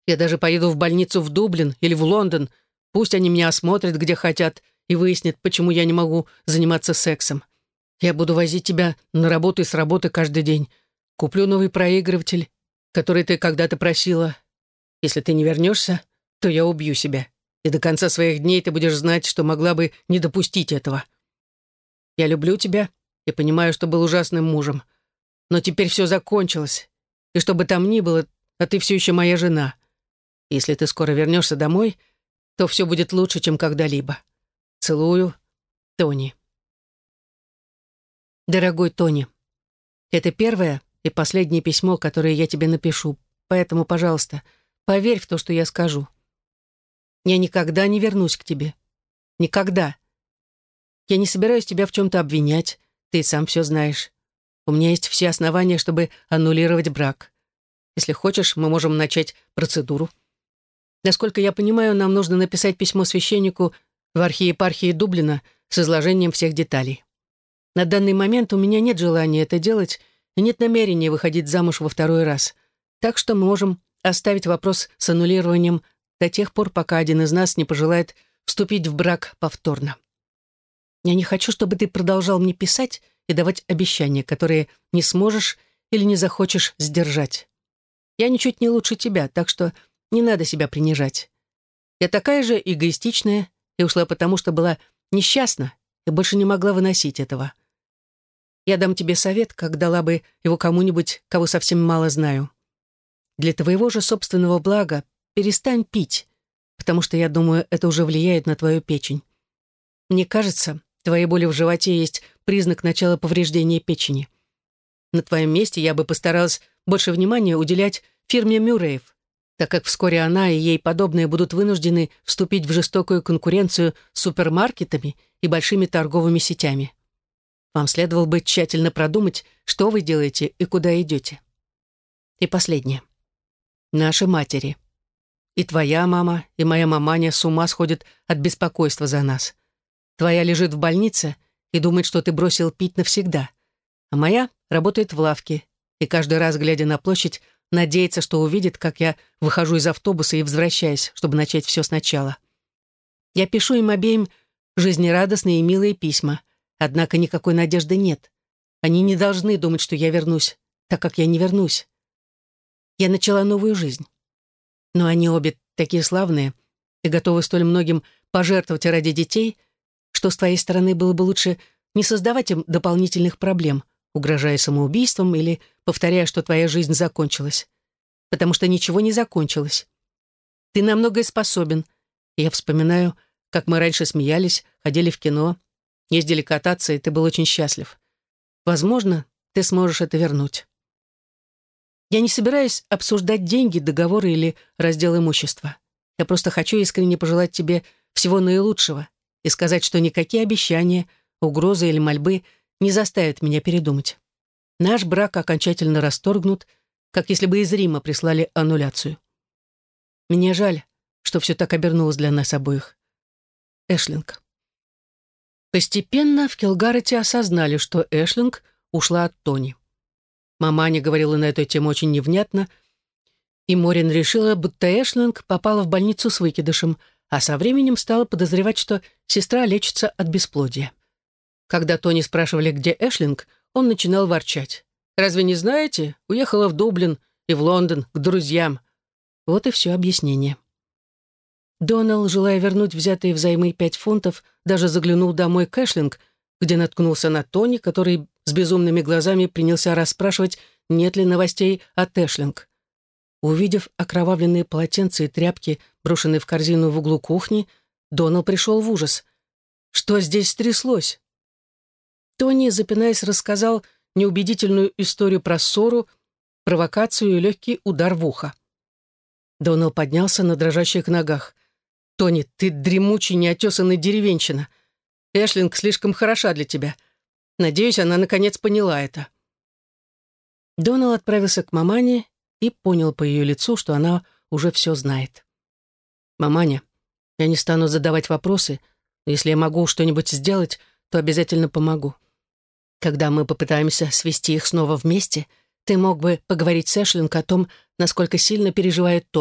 Я даже поеду в больницу в Дублин или в Лондон. Пусть они меня осмотрят, где хотят, и выяснят, почему я не могу заниматься сексом. Я буду возить тебя на работу и с работы каждый день. Куплю новый проигрыватель, который ты когда-то просила. Если ты не вернешься, то я убью себя. И до конца своих дней ты будешь знать, что могла бы не допустить этого. Я люблю тебя и понимаю, что был ужасным мужем. Но теперь все закончилось. И что бы там ни было, а ты все еще моя жена. Если ты скоро вернешься домой, то все будет лучше, чем когда-либо. Целую, Тони. Дорогой Тони, это первое и последнее письмо, которое я тебе напишу, поэтому, пожалуйста, поверь в то, что я скажу. Я никогда не вернусь к тебе. Никогда. Я не собираюсь тебя в чем-то обвинять, ты сам все знаешь. У меня есть все основания, чтобы аннулировать брак. Если хочешь, мы можем начать процедуру. Насколько я понимаю, нам нужно написать письмо священнику в архиепархии Дублина с изложением всех деталей. На данный момент у меня нет желания это делать и нет намерения выходить замуж во второй раз. Так что мы можем оставить вопрос с аннулированием до тех пор, пока один из нас не пожелает вступить в брак повторно. Я не хочу, чтобы ты продолжал мне писать и давать обещания, которые не сможешь или не захочешь сдержать. Я ничуть не лучше тебя, так что не надо себя принижать. Я такая же эгоистичная и ушла потому, что была несчастна и больше не могла выносить этого. Я дам тебе совет, как дала бы его кому-нибудь, кого совсем мало знаю. Для твоего же собственного блага перестань пить, потому что, я думаю, это уже влияет на твою печень. Мне кажется, твоей боли в животе есть признак начала повреждения печени. На твоем месте я бы постаралась больше внимания уделять фирме Мюрреев, так как вскоре она и ей подобные будут вынуждены вступить в жестокую конкуренцию с супермаркетами и большими торговыми сетями. Вам следовало бы тщательно продумать, что вы делаете и куда идете. И последнее. Наши матери. И твоя мама, и моя маманя с ума сходят от беспокойства за нас. Твоя лежит в больнице и думает, что ты бросил пить навсегда. А моя работает в лавке и каждый раз, глядя на площадь, надеется, что увидит, как я выхожу из автобуса и возвращаюсь, чтобы начать все сначала. Я пишу им обеим жизнерадостные и милые письма, однако никакой надежды нет. Они не должны думать, что я вернусь, так как я не вернусь. Я начала новую жизнь. Но они обе такие славные и готовы столь многим пожертвовать ради детей, что с твоей стороны было бы лучше не создавать им дополнительных проблем, угрожая самоубийством или повторяя, что твоя жизнь закончилась. Потому что ничего не закончилось. Ты на многое способен. Я вспоминаю, как мы раньше смеялись, ходили в кино, ездили кататься, и ты был очень счастлив. Возможно, ты сможешь это вернуть. Я не собираюсь обсуждать деньги, договоры или раздел имущества. Я просто хочу искренне пожелать тебе всего наилучшего и сказать, что никакие обещания, угрозы или мольбы не заставят меня передумать. Наш брак окончательно расторгнут, как если бы из Рима прислали аннуляцию. Мне жаль, что все так обернулось для нас обоих. Эшлинг. Постепенно в Келгарете осознали, что Эшлинг ушла от Тони. Маманя говорила на эту тему очень невнятно, и Морин решила, будто Эшлинг попала в больницу с выкидышем, а со временем стала подозревать, что сестра лечится от бесплодия. Когда Тони спрашивали, где Эшлинг, он начинал ворчать. «Разве не знаете? Уехала в Дублин и в Лондон к друзьям». Вот и все объяснение. Донал, желая вернуть взятые взаймы 5 фунтов, даже заглянул домой к Эшлинг, где наткнулся на Тони, который с безумными глазами принялся расспрашивать, нет ли новостей от Эшлинг. Увидев окровавленные полотенца и тряпки, брошенные в корзину в углу кухни, Донал пришел в ужас. Что здесь стряслось? Тони, запинаясь, рассказал неубедительную историю про ссору, провокацию и легкий удар в ухо. Донал поднялся на дрожащих ногах. «Тони, ты дремучий, неотесанный деревенщина. Эшлинг слишком хороша для тебя. Надеюсь, она наконец поняла это». Донал отправился к мамане и понял по ее лицу, что она уже все знает. «Маманя, я не стану задавать вопросы, но если я могу что-нибудь сделать, то обязательно помогу. Когда мы попытаемся свести их снова вместе, ты мог бы поговорить с Эшлинг о том, насколько сильно переживает Тони.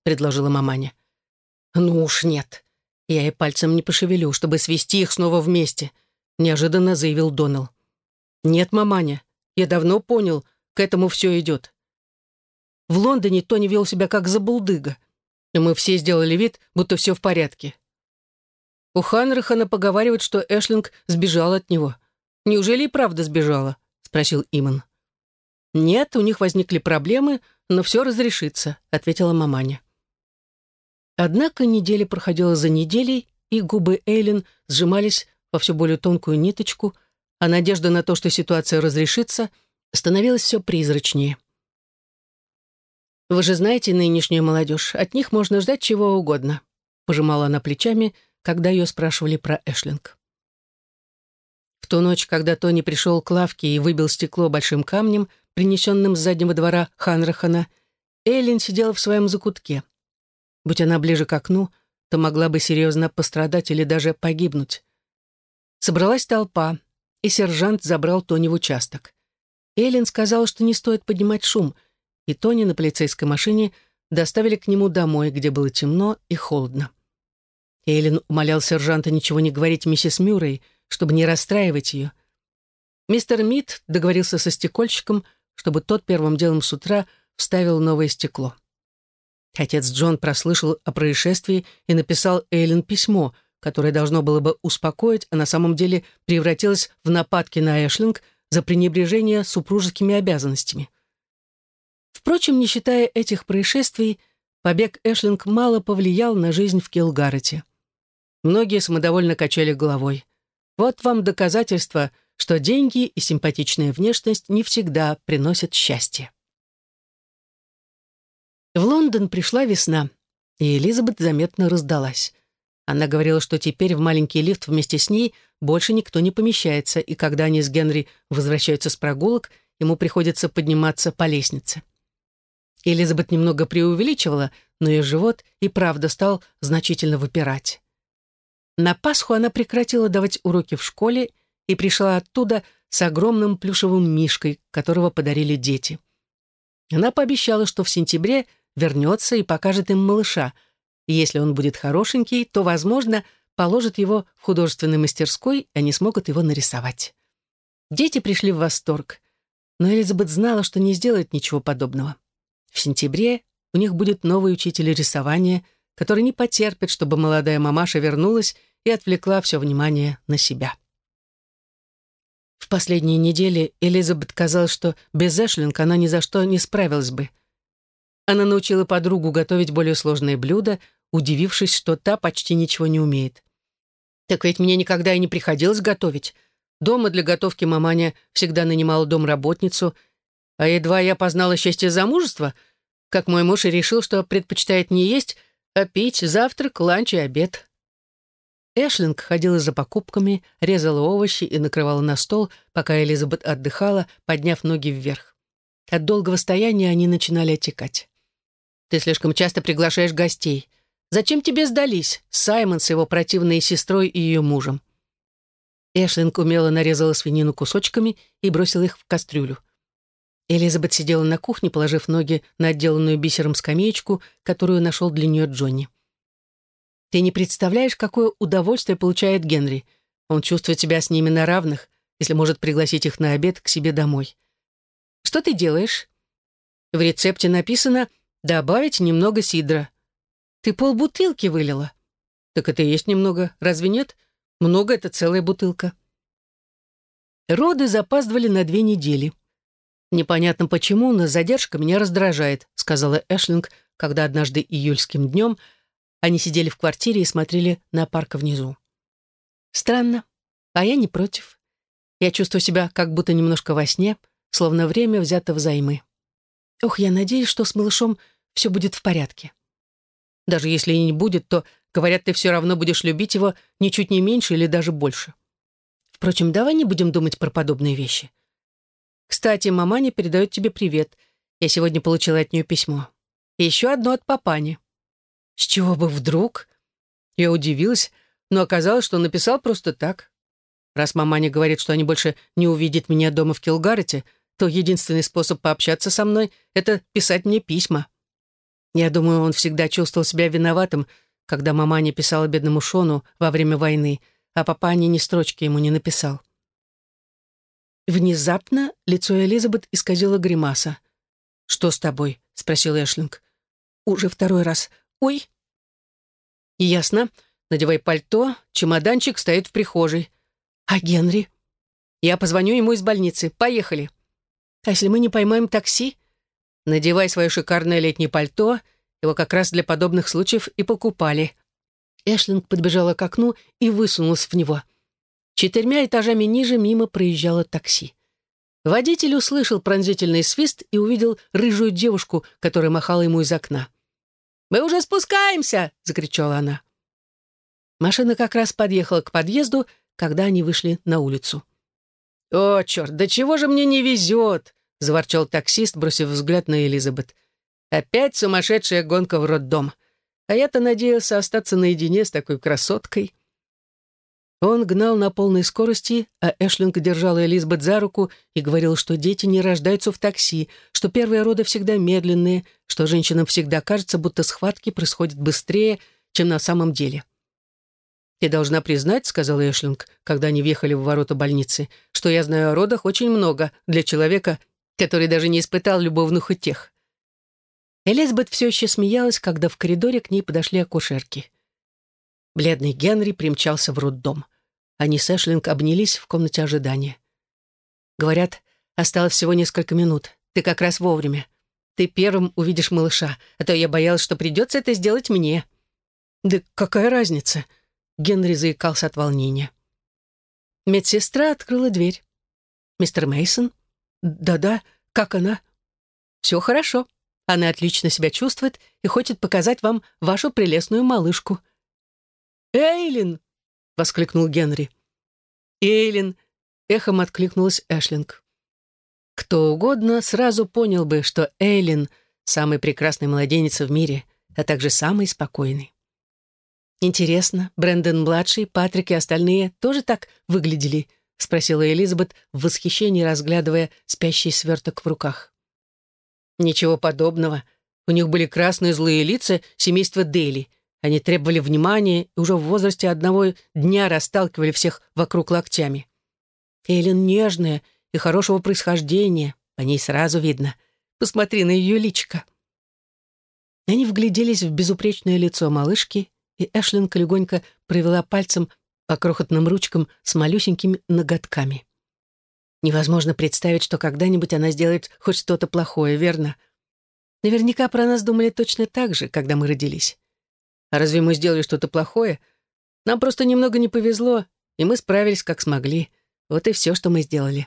— предложила маманя. «Ну уж нет. Я и пальцем не пошевелю, чтобы свести их снова вместе», — неожиданно заявил Донал. «Нет, маманя, я давно понял, к этому все идет. В Лондоне Тони вел себя как забулдыга, и мы все сделали вид, будто все в порядке. У Ханрахана поговаривают, что Эшлинг сбежал от него. Неужели и правда сбежала?» — спросил Иман. «Нет, у них возникли проблемы, но все разрешится», — ответила маманя. Однако неделя проходила за неделей, и губы Эйлин сжимались во все более тонкую ниточку, а надежда на то, что ситуация разрешится, становилась все призрачнее. «Вы же знаете нынешнюю молодежь, от них можно ждать чего угодно», — пожимала она плечами, когда ее спрашивали про Эшлинг. В ту ночь, когда Тони пришел к лавке и выбил стекло большим камнем, принесенным с заднего двора Ханрахана, Эйлин сидела в своем закутке. Будь она ближе к окну, то могла бы серьезно пострадать или даже погибнуть. Собралась толпа, и сержант забрал Тони в участок. Эйлин сказала, что не стоит поднимать шум, и Тони на полицейской машине доставили к нему домой, где было темно и холодно. Эйлин умолял сержанта ничего не говорить миссис Мюррей, чтобы не расстраивать ее. Мистер Мид договорился со стекольщиком, чтобы тот первым делом с утра вставил новое стекло. Отец Джон прослышал о происшествии и написал Эйлин письмо, которое должно было бы успокоить, а на самом деле превратилось в нападки на Эшлинг за пренебрежение супружескими обязанностями. Впрочем, не считая этих происшествий, побег Эшлинг мало повлиял на жизнь в Килгарете. Многие самодовольно качали головой. Вот вам доказательство, что деньги и симпатичная внешность не всегда приносят счастье. В Лондон пришла весна, и Элизабет заметно раздалась. Она говорила, что теперь в маленький лифт вместе с ней больше никто не помещается, и когда они с Генри возвращаются с прогулок, ему приходится подниматься по лестнице. Элизабет немного преувеличивала, но ее живот и правда стал значительно выпирать. На Пасху она прекратила давать уроки в школе и пришла оттуда с огромным плюшевым мишкой, которого подарили дети. Она пообещала, что в сентябре вернется и покажет им малыша, и если он будет хорошенький, то, возможно, положит его в художественной мастерской, и они смогут его нарисовать. Дети пришли в восторг, но Элизабет знала, что не сделает ничего подобного. В сентябре у них будет новый учитель рисования, который не потерпит, чтобы молодая мамаша вернулась и отвлекла все внимание на себя. В последние недели Элизабет казалось, что без Эшлинг она ни за что не справилась бы. Она научила подругу готовить более сложные блюда, удивившись, что та почти ничего не умеет. «Так ведь мне никогда и не приходилось готовить. Дома для готовки маманя всегда нанимала домработницу, а едва я познала счастье замужества, как мой муж и решил, что предпочитает не есть, а пить завтрак, ланч и обед». Эшлинг ходила за покупками, резала овощи и накрывала на стол, пока Элизабет отдыхала, подняв ноги вверх. От долгого стояния они начинали отекать. «Ты слишком часто приглашаешь гостей. Зачем тебе сдались Саймон с его противной сестрой и ее мужем?» Эшлинг умело нарезала свинину кусочками и бросила их в кастрюлю. Элизабет сидела на кухне, положив ноги на отделанную бисером скамеечку, которую нашел для нее Джонни. «Ты не представляешь, какое удовольствие получает Генри. Он чувствует себя с ними на равных, если может пригласить их на обед к себе домой. Что ты делаешь? В рецепте написано «добавить немного сидра». Ты полбутылки вылила. Так это и есть немного, разве нет? Много — это целая бутылка». Роды запаздывали на 2 недели. «Непонятно почему, но задержка меня раздражает», сказала Эшлинг, когда однажды июльским днем они сидели в квартире и смотрели на парк внизу. «Странно, а я не против. Я чувствую себя как будто немножко во сне, словно время взято взаймы. Ох, я надеюсь, что с малышом все будет в порядке. Даже если и не будет, то, говорят, ты все равно будешь любить его ничуть не меньше или даже больше. Впрочем, давай не будем думать про подобные вещи. Кстати, маманя передает тебе привет. Я сегодня получила от нее письмо. И еще одно от папани». «С чего бы вдруг?» Я удивилась, но оказалось, что написал просто так. Раз маманя говорит, что они больше не увидят меня дома в Килгарете, то единственный способ пообщаться со мной — это писать мне письма. Я думаю, он всегда чувствовал себя виноватым, когда маманя писала бедному Шону во время войны, а папаня ни строчки ему не написал. Внезапно лицо Элизабет исказило гримаса. «Что с тобой?» — спросил Эшлинг. «Уже второй раз. Ой!» «Ясно. Надевай пальто, чемоданчик стоит в прихожей. А Генри? Я позвоню ему из больницы. Поехали. А если мы не поймаем такси? Надевай свое шикарное летнее пальто. Его как раз для подобных случаев и покупали». Эшлинг подбежала к окну и высунулась в него. 4 этажами ниже мимо проезжало такси. Водитель услышал пронзительный свист и увидел рыжую девушку, которая махала ему из окна. «Мы уже спускаемся!» — закричала она. Машина как раз подъехала к подъезду, когда они вышли на улицу. «О, черт, да чего же мне не везет!» — заворчал таксист, бросив взгляд на Элизабет. «Опять сумасшедшая гонка в роддом. А я-то надеялся остаться наедине с такой красоткой». Он гнал на полной скорости, а Эшлинг держала Элизабет за руку и говорил, что дети не рождаются в такси, что первые роды всегда медленные, что женщинам всегда кажется, будто схватки происходят быстрее, чем на самом деле. «Ты должна признать, — сказал Эшлинг, когда они въехали в ворота больницы, — что я знаю о родах очень много для человека, который даже не испытал любовных утех». Элизабет все еще смеялась, когда в коридоре к ней подошли акушерки. Бледный Генри примчался в роддом. Они с Эшлинг обнялись в комнате ожидания. «Говорят, осталось всего несколько минут. Ты как раз вовремя. Ты первым увидишь малыша, а то я боялась, что придется это сделать мне». «Да какая разница?» Генри заикался от волнения. Медсестра открыла дверь. «Мистер Мейсон? Да-да, как она?» «Все хорошо. Она отлично себя чувствует и хочет показать вам вашу прелестную малышку». «Эйлин!» — воскликнул Генри. «Эйлин!» — эхом откликнулась Эшлинг. Кто угодно сразу понял бы, что Эйлин — самый прекрасный младенец в мире, а также самый спокойный. «Интересно, Брэндон-младший, Патрик и остальные тоже так выглядели?» — спросила Элизабет в восхищении, разглядывая спящий сверток в руках. «Ничего подобного. У них были красные злые лица семейства Дейли. Они требовали внимания и уже в возрасте 1 дня расталкивали всех вокруг локтями. Эйлин нежная и хорошего происхождения, по ней сразу видно. Посмотри на ее личико». Они вгляделись в безупречное лицо малышки, и Эшлинг легонько провела пальцем по крохотным ручкам с малюсенькими ноготками. Невозможно представить, что когда-нибудь она сделает хоть что-то плохое, верно? Наверняка про нас думали точно так же, когда мы родились. А разве мы сделали что-то плохое? Нам просто немного не повезло, и мы справились как смогли. Вот и все, что мы сделали.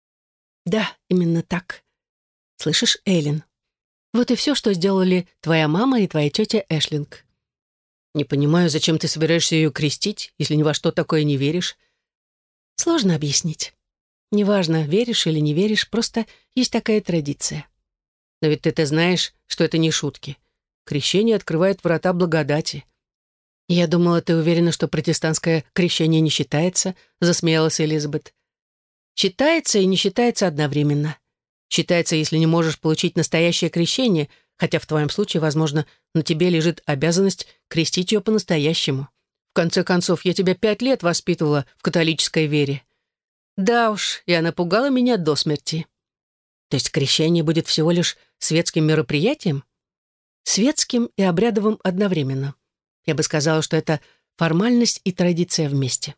Да, именно так. Слышишь, Эйлин? Вот и все, что сделали твоя мама и твоя тетя Эшлинг. Не понимаю, зачем ты собираешься ее крестить, если ни во что такое не веришь. Сложно объяснить. Неважно, веришь или не веришь, просто есть такая традиция. Но ведь ты-то знаешь, что это не шутки. Крещение открывает врата благодати. Я думала, ты уверена, что протестантское крещение не считается, засмеялась Элизабет. Считается и не считается одновременно. Считается, если не можешь получить настоящее крещение, хотя в твоем случае, возможно, на тебе лежит обязанность крестить ее по-настоящему. В конце концов, я тебя 5 лет воспитывала в католической вере. Да уж, и она пугала меня до смерти. То есть крещение будет всего лишь светским мероприятием? Светским и обрядовым одновременно. Я бы сказала, что это формальность и традиция вместе.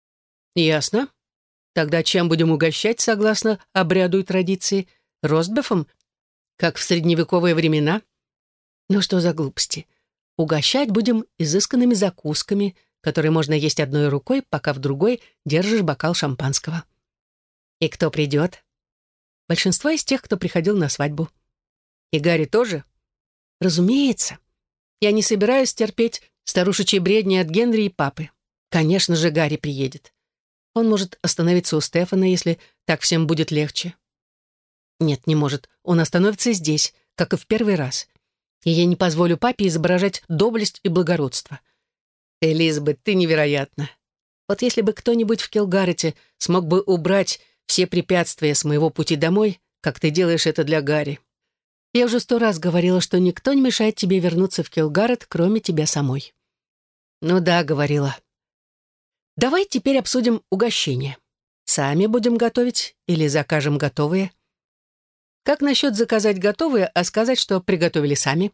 Ясно. Тогда чем будем угощать, согласно обряду и традиции? Ростбифом? Как в средневековые времена? Ну что за глупости? Угощать будем изысканными закусками, которые можно есть одной рукой, пока в другой держишь бокал шампанского. И кто придет? Большинство из тех, кто приходил на свадьбу. И Гарри тоже? Разумеется. Я не собираюсь терпеть старушечьи бредни от Генри и папы. Конечно же, Гарри приедет. Он может остановиться у Стефана, если так всем будет легче. Нет, не может. Он остановится здесь, как и в первый раз. И я не позволю папе изображать доблесть и благородство. Элизабет, ты невероятна. Вот если бы кто-нибудь в Келгарете смог бы убрать все препятствия с моего пути домой, как ты делаешь это для Гарри. Я уже 100 раз говорила, что никто не мешает тебе вернуться в Килгарет, кроме тебя самой. Ну да, говорила. Давай теперь обсудим угощение. Сами будем готовить или закажем готовые? Как насчет заказать готовые, а сказать, что приготовили сами?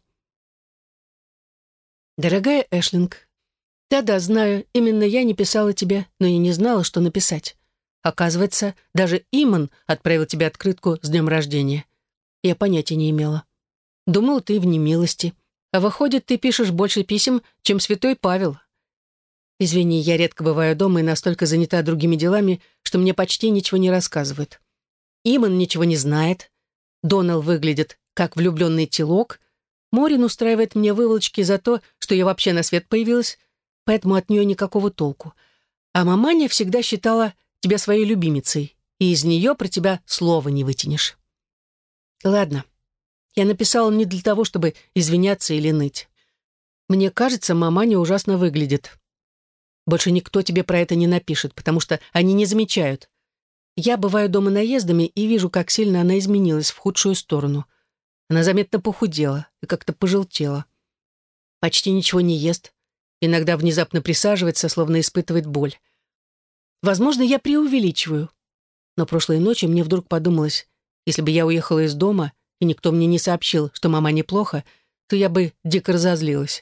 Дорогая Эшлинг, да-да, знаю, именно я не писала тебе, но и не знала, что написать. Оказывается, даже Иман отправил тебе открытку с днем рождения. Я понятия не имела. Думала, ты в немилости. А выходит, ты пишешь больше писем, чем святой Павел. Извини, я редко бываю дома и настолько занята другими делами, что мне почти ничего не рассказывают. Иман ничего не знает. Донал выглядит как влюбленный телок. Морин устраивает мне выволочки за то, что я вообще на свет появилась, поэтому от нее никакого толку. А маманя всегда считала тебя своей любимицей, и из нее про тебя слова не вытянешь. Ладно, я написала не для того, чтобы извиняться или ныть. Мне кажется, маманя ужасно выглядит. Больше никто тебе про это не напишет, потому что они не замечают. Я бываю дома наездами и вижу, как сильно она изменилась в худшую сторону. Она заметно похудела и как-то пожелтела. Почти ничего не ест. Иногда внезапно присаживается, словно испытывает боль. Возможно, я преувеличиваю. Но прошлой ночью мне вдруг подумалось, если бы я уехала из дома, и никто мне не сообщил, что мама неплохо, то я бы дико разозлилась.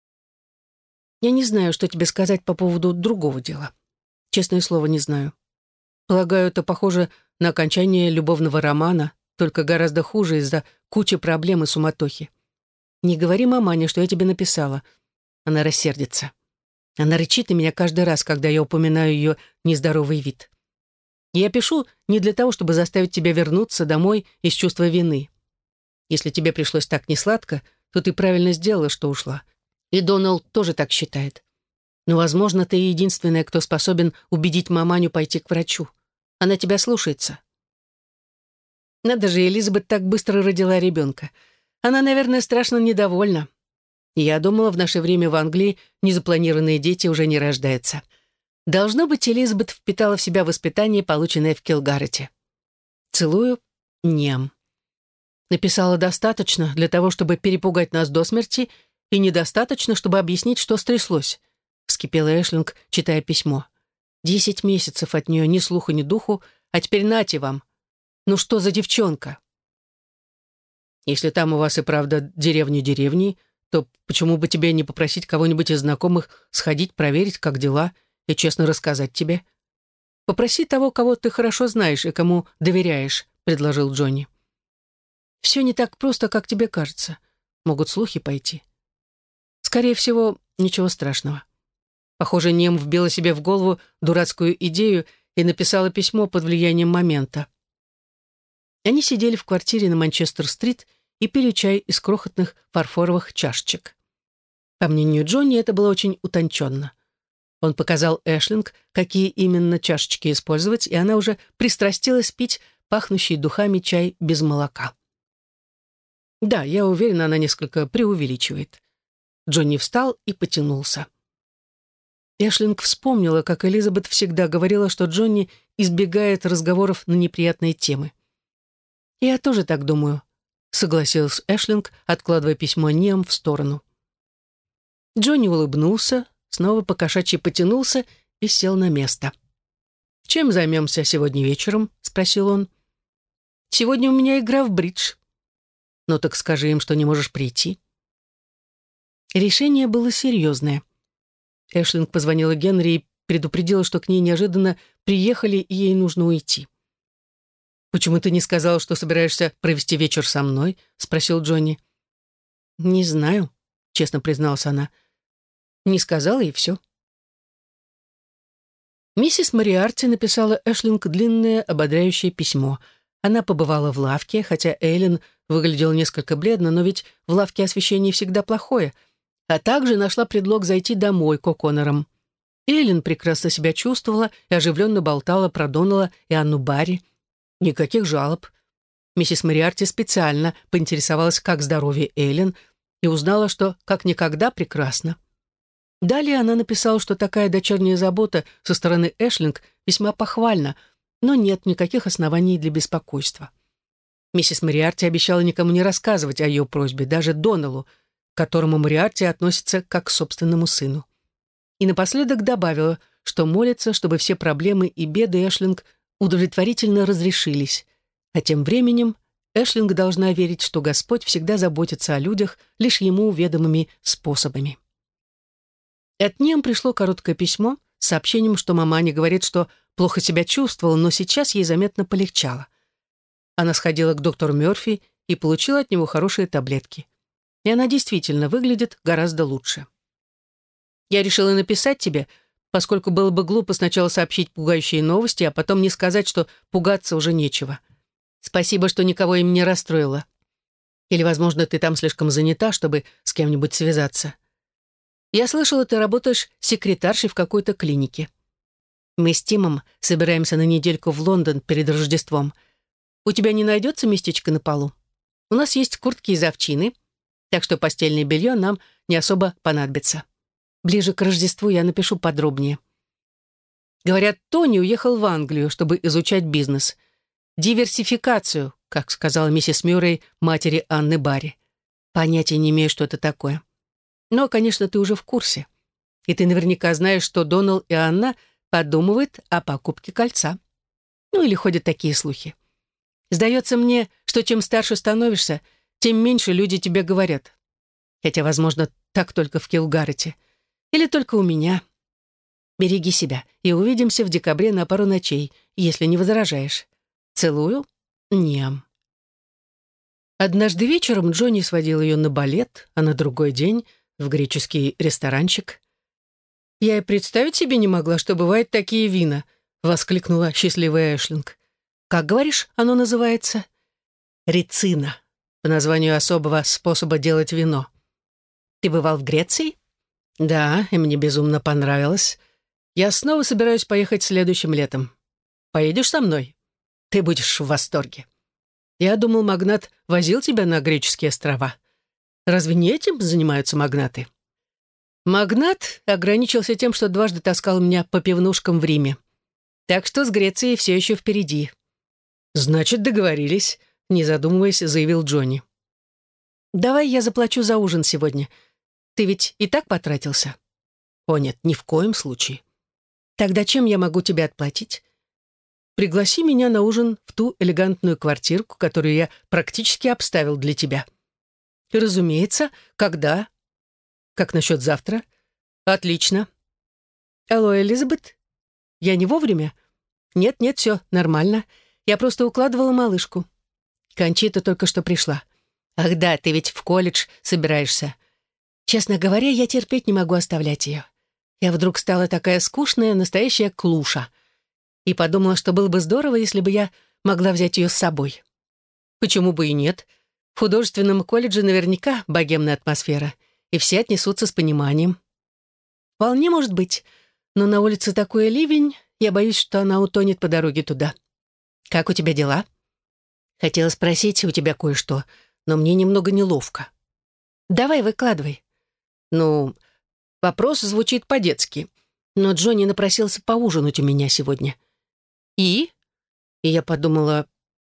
Я не знаю, что тебе сказать по поводу другого дела. Честное слово, не знаю. Полагаю, это похоже на окончание любовного романа, только гораздо хуже из-за кучи проблем и суматохи. Не говори мамане, что я тебе написала. Она рассердится. Она рычит на меня каждый раз, когда я упоминаю ее нездоровый вид. Я пишу не для того, чтобы заставить тебя вернуться домой из чувства вины. Если тебе пришлось так несладко, то ты правильно сделала, что ушла. И Доналд тоже так считает. Но, возможно, ты единственная, кто способен убедить маманю пойти к врачу. Она тебя слушается. Надо же, Элизабет так быстро родила ребенка. Она, наверное, страшно недовольна. Я думала, в наше время в Англии незапланированные дети уже не рождаются. Должно быть, Элизабет впитала в себя воспитание, полученное в Килгарете. Целую, Нем. Написала достаточно для того, чтобы перепугать нас до смерти, и недостаточно, чтобы объяснить, что стряслось. Вскипела Эшлинг, читая письмо. 10 месяцев от нее ни слуху, ни духу, а теперь нате вам. Ну что за девчонка? Если там у вас и правда деревня деревней, то почему бы тебе не попросить кого-нибудь из знакомых сходить, проверить, как дела, и честно рассказать тебе? Попроси того, кого ты хорошо знаешь и кому доверяешь, предложил Джонни. Все не так просто, как тебе кажется. Могут слухи пойти. Скорее всего, ничего страшного. Похоже, Нем вбила себе в голову дурацкую идею и написала письмо под влиянием момента. Они сидели в квартире на Манчестер-стрит и пили чай из крохотных фарфоровых чашечек. По мнению Джонни, это было очень утонченно. Он показал Эшлинг, какие именно чашечки использовать, и она уже пристрастилась пить пахнущий духами чай без молока. Да, я уверена, она несколько преувеличивает. Джонни встал и потянулся. Эшлинг вспомнила, как Элизабет всегда говорила, что Джонни избегает разговоров на неприятные темы. «Я тоже так думаю», — согласилась Эшлинг, откладывая письмо Нем в сторону. Джонни улыбнулся, снова покошачьи потянулся и сел на место. «Чем займемся сегодня вечером?» — спросил он. «Сегодня у меня игра в бридж». «Ну так скажи им, что не можешь прийти». Решение было серьезное. Эшлинг позвонила Генри и предупредила, что к ней неожиданно приехали, и ей нужно уйти. «Почему ты не сказала, что собираешься провести вечер со мной?» — спросил Джонни. «Не знаю», — честно призналась она. «Не сказала, и все». Миссис Мориарти написала Эшлинг длинное ободряющее письмо. Она побывала в лавке, хотя Эйлин выглядела несколько бледно, но ведь в лавке освещение всегда плохое, а также нашла предлог зайти домой к О'Коннорам. Эйлин прекрасно себя чувствовала и оживленно болтала про Донала и Анну Барри. Никаких жалоб. Миссис Мориарти специально поинтересовалась, как здоровье Эйлин, и узнала, что как никогда прекрасно. Далее она написала, что такая дочерняя забота со стороны Эшлинг весьма похвальна, но нет никаких оснований для беспокойства. Миссис Мориарти обещала никому не рассказывать о ее просьбе, даже Доналу, к которому Мориарти относится как к собственному сыну. И напоследок добавила, что молится, чтобы все проблемы и беды Эшлинг удовлетворительно разрешились, а тем временем Эшлинг должна верить, что Господь всегда заботится о людях лишь ему ведомыми способами. От Ниам пришло короткое письмо с сообщением, что маманя говорит, что плохо себя чувствовала, но сейчас ей заметно полегчало. Она сходила к доктору Мёрфи и получила от него хорошие таблетки. И она действительно выглядит гораздо лучше. Я решила написать тебе, поскольку было бы глупо сначала сообщить пугающие новости, а потом не сказать, что пугаться уже нечего. Спасибо, что никого им не расстроила. Или, возможно, ты там слишком занята, чтобы с кем-нибудь связаться. Я слышала, ты работаешь секретаршей в какой-то клинике. Мы с Тимом собираемся на недельку в Лондон перед Рождеством. У тебя не найдется местечко на полу? У нас есть куртки из овчины, так что постельное белье нам не особо понадобится. Ближе к Рождеству я напишу подробнее. Говорят, Тони уехал в Англию, чтобы изучать бизнес. Диверсификацию, как сказала миссис Мюррей, матери Анны Барри. Понятия не имею, что это такое. Но, конечно, ты уже в курсе. И ты наверняка знаешь, что Донал и Анна подумывают о покупке кольца. Ну, или ходят такие слухи. Сдается мне, что чем старше становишься, тем меньше люди тебе говорят. Хотя, возможно, так только в Килгарете. Или только у меня. Береги себя, и увидимся в декабре на пару ночей, если не возражаешь. Целую, Ниам. Однажды вечером Джонни сводил ее на балет, а на другой день в греческий ресторанчик. «Я и представить себе не могла, что бывают такие вина», — воскликнула счастливая Эшлинг. «Как, говоришь, оно называется?» «Рицина», по названию особого способа делать вино. «Ты бывал в Греции?» «Да, и мне безумно понравилось. Я снова собираюсь поехать следующим летом. Поедешь со мной? Ты будешь в восторге. Я думал, магнат возил тебя на греческие острова. Разве не этим занимаются магнаты?» Магнат ограничился тем, что дважды таскал меня по пивнушкам в Риме. Так что с Грецией все еще впереди. «Значит, договорились», — не задумываясь, заявил Джонни. «Давай я заплачу за ужин сегодня. Ты ведь и так потратился?» «О нет, ни в коем случае». «Тогда чем я могу тебе отплатить?» «Пригласи меня на ужин в ту элегантную квартирку, которую я практически обставил для тебя». «Разумеется. Когда?» «Как насчет завтра?» «Отлично». «Алло, Элизабет? Я не вовремя?» «Нет, все нормально. Я просто укладывала малышку. Кончита только что пришла». «Ах да, ты ведь в колледж собираешься». Честно говоря, я терпеть не могу оставлять ее. Я вдруг стала такая скучная, настоящая клуша. И подумала, что было бы здорово, если бы я могла взять ее с собой. Почему бы и нет? В художественном колледже наверняка богемная атмосфера, и все отнесутся с пониманием. Вполне может быть, но на улице такой ливень, я боюсь, что она утонет по дороге туда. Как у тебя дела? Хотела спросить у тебя кое-что, но мне немного неловко. Давай, выкладывай. Ну, вопрос звучит по-детски, но Джонни напросился поужинать у меня сегодня. И? И я подумала,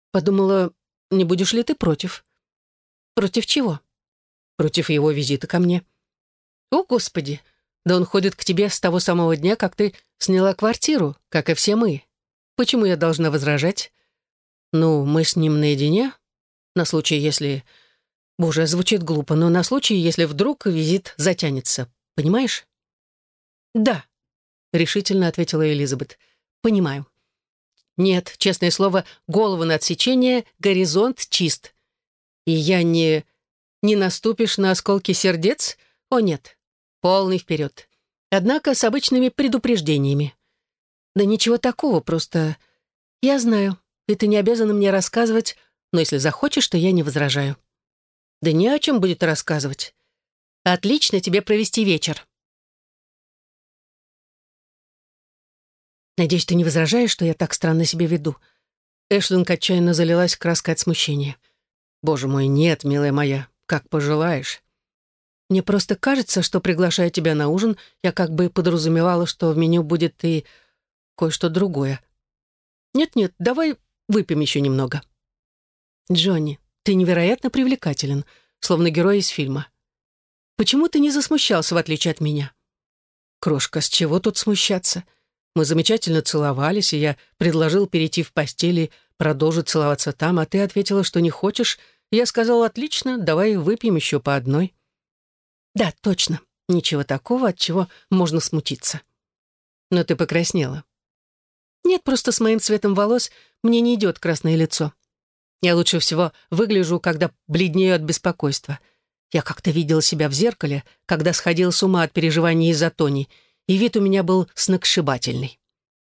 не будешь ли ты против? Против чего? Против его визита ко мне. О, Господи, да он ходит к тебе с того самого дня, как ты сняла квартиру, как и все мы. Почему я должна возражать? Ну, мы с ним наедине, на случай, если... Боже, звучит глупо, но на случай, если вдруг визит затянется. Понимаешь? Да, решительно ответила Элизабет. Понимаю. Нет, честное слово, голову на отсечение, горизонт чист. И я не наступишь на осколки сердец? О, нет. Полный вперед. Однако с обычными предупреждениями. Да ничего такого, просто... Я знаю, и ты не обязана мне рассказывать, но если захочешь, то я не возражаю. Да не о чем будет рассказывать. Отлично тебе провести вечер. Надеюсь, ты не возражаешь, что я так странно себя веду. Эшлинг отчаянно залилась краской от смущения. Боже мой, нет, милая моя, как пожелаешь. Мне просто кажется, что, приглашая тебя на ужин, я как бы подразумевала, что в меню будет и кое-что другое. Нет, давай выпьем еще немного. Джонни, ты невероятно привлекателен, словно герой из фильма. Почему ты не засмущался, в отличие от меня? Крошка, с чего тут смущаться? Мы замечательно целовались, и я предложил перейти в постель и продолжить целоваться там, а ты ответила, что не хочешь. И я сказал: отлично, давай выпьем еще по одной. Да, точно, ничего такого, от чего можно смутиться. Но ты покраснела. Нет, просто с моим цветом волос мне не идет красное лицо. Я лучше всего выгляжу, когда бледнею от беспокойства. Я как-то видела себя в зеркале, когда сходила с ума от переживаний из-за Тони, и вид у меня был сногсшибательный.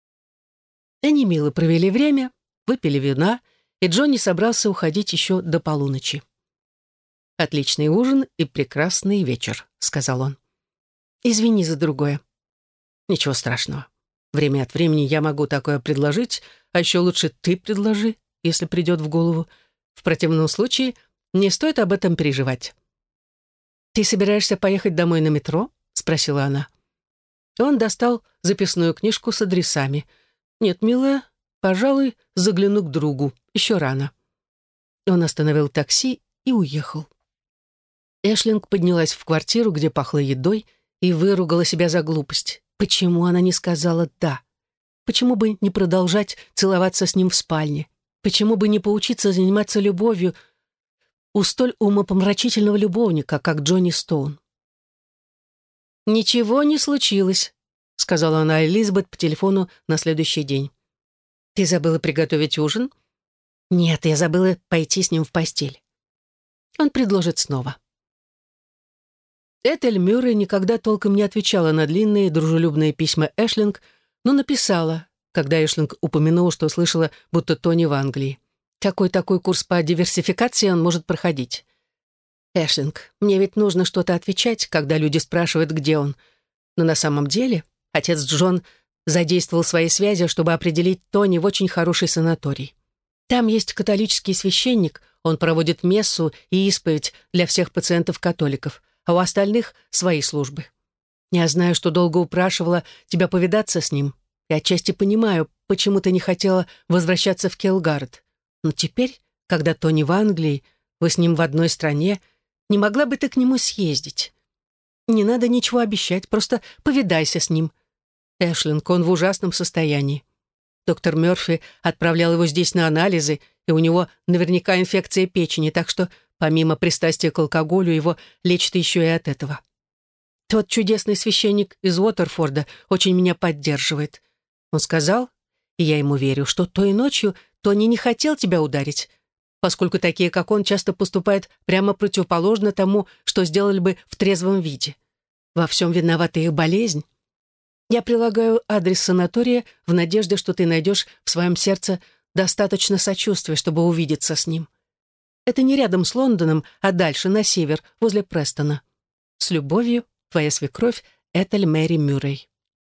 Они мило провели время, выпили вина, и Джонни собрался уходить еще до полуночи. «Отличный ужин и прекрасный вечер», — сказал он. «Извини за другое». «Ничего страшного. Время от времени я могу такое предложить, а еще лучше ты предложи, если придет в голову. В противном случае не стоит об этом переживать». «Ты собираешься поехать домой на метро?» — спросила она. Он достал записную книжку с адресами. «Нет, милая, пожалуй, загляну к другу. Еще рано». Он остановил такси и уехал. Эшлинг поднялась в квартиру, где пахло едой, и выругала себя за глупость. Почему она не сказала «да»? Почему бы не продолжать целоваться с ним в спальне? Почему бы не поучиться заниматься любовью у столь умопомрачительного любовника, как Джонни Стоун? «Ничего не случилось», — сказала она Элизабет по телефону на следующий день. «Ты забыла приготовить ужин?» «Нет, я забыла пойти с ним в постель». Он предложит снова. Этель Мюррей никогда толком не отвечала на длинные дружелюбные письма Эшлинг, но написала, когда Эшлинг упомянул, что слышала, будто Тони в Англии. Какой такой курс по диверсификации он может проходить? «Эшлинг, мне ведь нужно что-то отвечать, когда люди спрашивают, где он. Но на самом деле отец Джон задействовал свои связи, чтобы определить Тони в очень хороший санаторий. Там есть католический священник, он проводит мессу и исповедь для всех пациентов-католиков, а у остальных свои службы. Я знаю, что долго упрашивала тебя повидаться с ним, и отчасти понимаю, почему ты не хотела возвращаться в Келгард. Но теперь, когда Тони в Англии, вы с ним в одной стране, не могла бы ты к нему съездить? Не надо ничего обещать, просто повидайся с ним. Эшлинг, он в ужасном состоянии. Доктор Мёрфи отправлял его здесь на анализы, и у него наверняка инфекция печени, так что помимо пристрастия к алкоголю его лечат еще и от этого. Тот чудесный священник из Уотерфорда очень меня поддерживает. Он сказал, и я ему верю, что той ночью Тони не хотел тебя ударить, поскольку такие, как он, часто поступают прямо противоположно тому, что сделали бы в трезвом виде. Во всем виновата их болезнь. Я прилагаю адрес санатория в надежде, что ты найдешь в своем сердце достаточно сочувствия, чтобы увидеться с ним. Это не рядом с Лондоном, а дальше, на север, возле Престона. С любовью, твоя свекровь Этель Мэри Мюррей.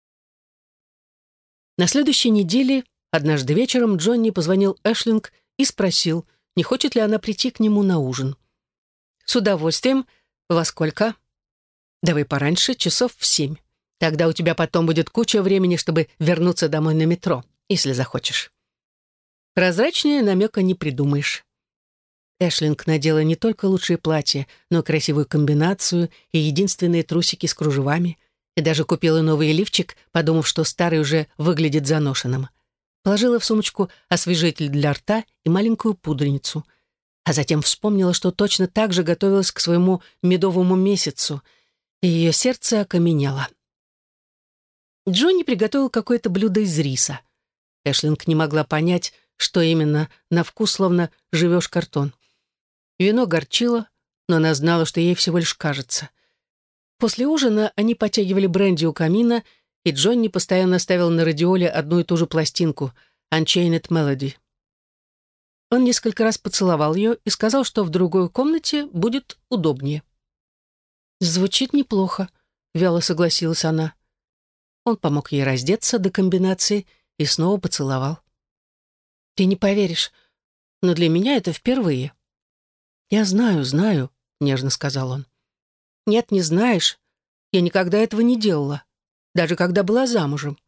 На следующей неделе, однажды вечером, Джонни позвонил Эшлинг и спросил, не хочет ли она прийти к нему на ужин. «С удовольствием. Во сколько?» «Давай пораньше, часов в 7. Тогда у тебя потом будет куча времени, чтобы вернуться домой на метро, если захочешь». Прозрачнее намека не придумаешь. Эшлинг надела не только лучшее платье, но и красивую комбинацию и единственные трусики с кружевами, и даже купила новый лифчик, подумав, что старый уже выглядит заношенным. Положила в сумочку освежитель для рта и маленькую пудреницу, а затем вспомнила, что точно так же готовилась к своему медовому месяцу, и ее сердце окаменело. Джонни приготовил какое-то блюдо из риса. Эшлинг не могла понять, что именно, на вкус словно живешь картон. Вино горчило, но она знала, что ей всего лишь кажется. После ужина они потягивали бренди у камина, и Джонни постоянно ставил на радиоле одну и ту же пластинку «Unchained Melody». Он несколько раз поцеловал ее и сказал, что в другой комнате будет удобнее. «Звучит неплохо», — вяло согласилась она. Он помог ей раздеться до комбинации и снова поцеловал. «Ты не поверишь, но для меня это впервые». «Я знаю, знаю», — нежно сказал он. «Нет, не знаешь. Я никогда этого не делала, даже когда была замужем».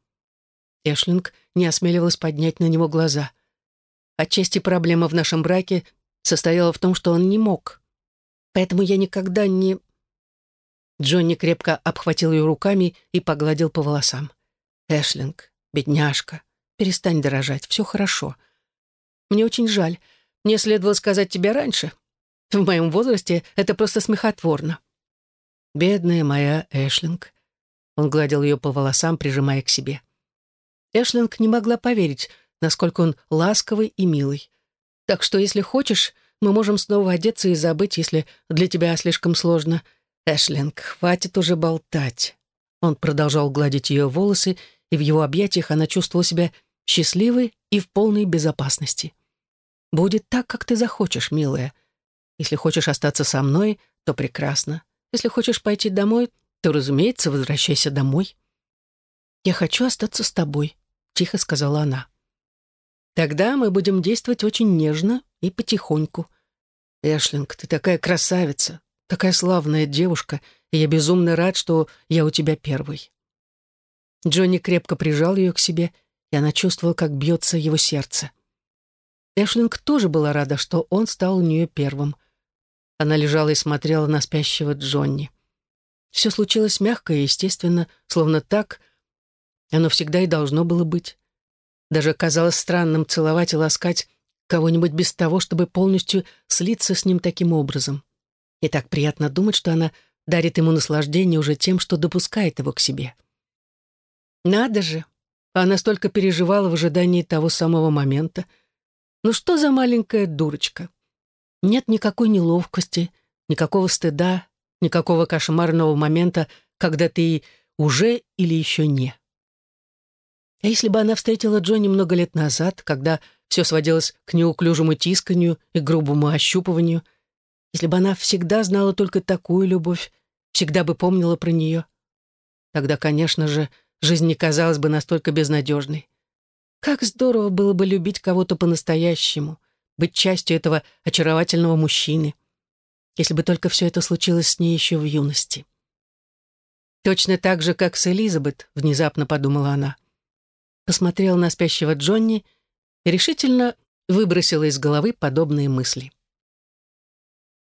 Эшлинг не осмеливалась поднять на него глаза. «Отчасти проблема в нашем браке состояла в том, что он не мог. Поэтому я никогда не... Джонни крепко обхватил ее руками и погладил по волосам. «Эшлинг, бедняжка, перестань дрожать, все хорошо. Мне очень жаль. Мне следовало сказать тебе раньше. В моем возрасте это просто смехотворно». «Бедная моя Эшлинг». Он гладил ее по волосам, прижимая к себе. Эшлинг не могла поверить, насколько он ласковый и милый. «Так что, если хочешь, мы можем снова одеться и забыть, если для тебя слишком сложно. Эшлинг, хватит уже болтать». Он продолжал гладить ее волосы, и в его объятиях она чувствовала себя счастливой и в полной безопасности. «Будет так, как ты захочешь, милая. Если хочешь остаться со мной, то прекрасно. Если хочешь пойти домой, то, разумеется, возвращайся домой». «Я хочу остаться с тобой», — тихо сказала она. «Тогда мы будем действовать очень нежно и потихоньку. Эшлинг, ты такая красавица, такая славная девушка, и я безумно рад, что я у тебя первый». Джонни крепко прижал ее к себе, и она чувствовала, как бьется его сердце. Эшлинг тоже была рада, что он стал у нее первым. Она лежала и смотрела на спящего Джонни. Все случилось мягко и естественно, словно так оно всегда и должно было быть. Даже казалось странным целовать и ласкать кого-нибудь без того, чтобы полностью слиться с ним таким образом. И так приятно думать, что она дарит ему наслаждение уже тем, что допускает его к себе. Надо же! Она столько переживала в ожидании того самого момента. Ну что за маленькая дурочка? Нет никакой неловкости, никакого стыда, никакого кошмарного момента, когда ты уже или еще не. А если бы она встретила Джонни много лет назад, когда все сводилось к неуклюжему тисканью и грубому ощупыванию, если бы она всегда знала только такую любовь, всегда бы помнила про нее, тогда, конечно же, жизнь не казалась бы настолько безнадежной. Как здорово было бы любить кого-то по-настоящему, быть частью этого очаровательного мужчины, если бы только все это случилось с ней еще в юности. Точно так же, как с Элизабет, внезапно подумала она. Посмотрела на спящего Джонни и решительно выбросила из головы подобные мысли.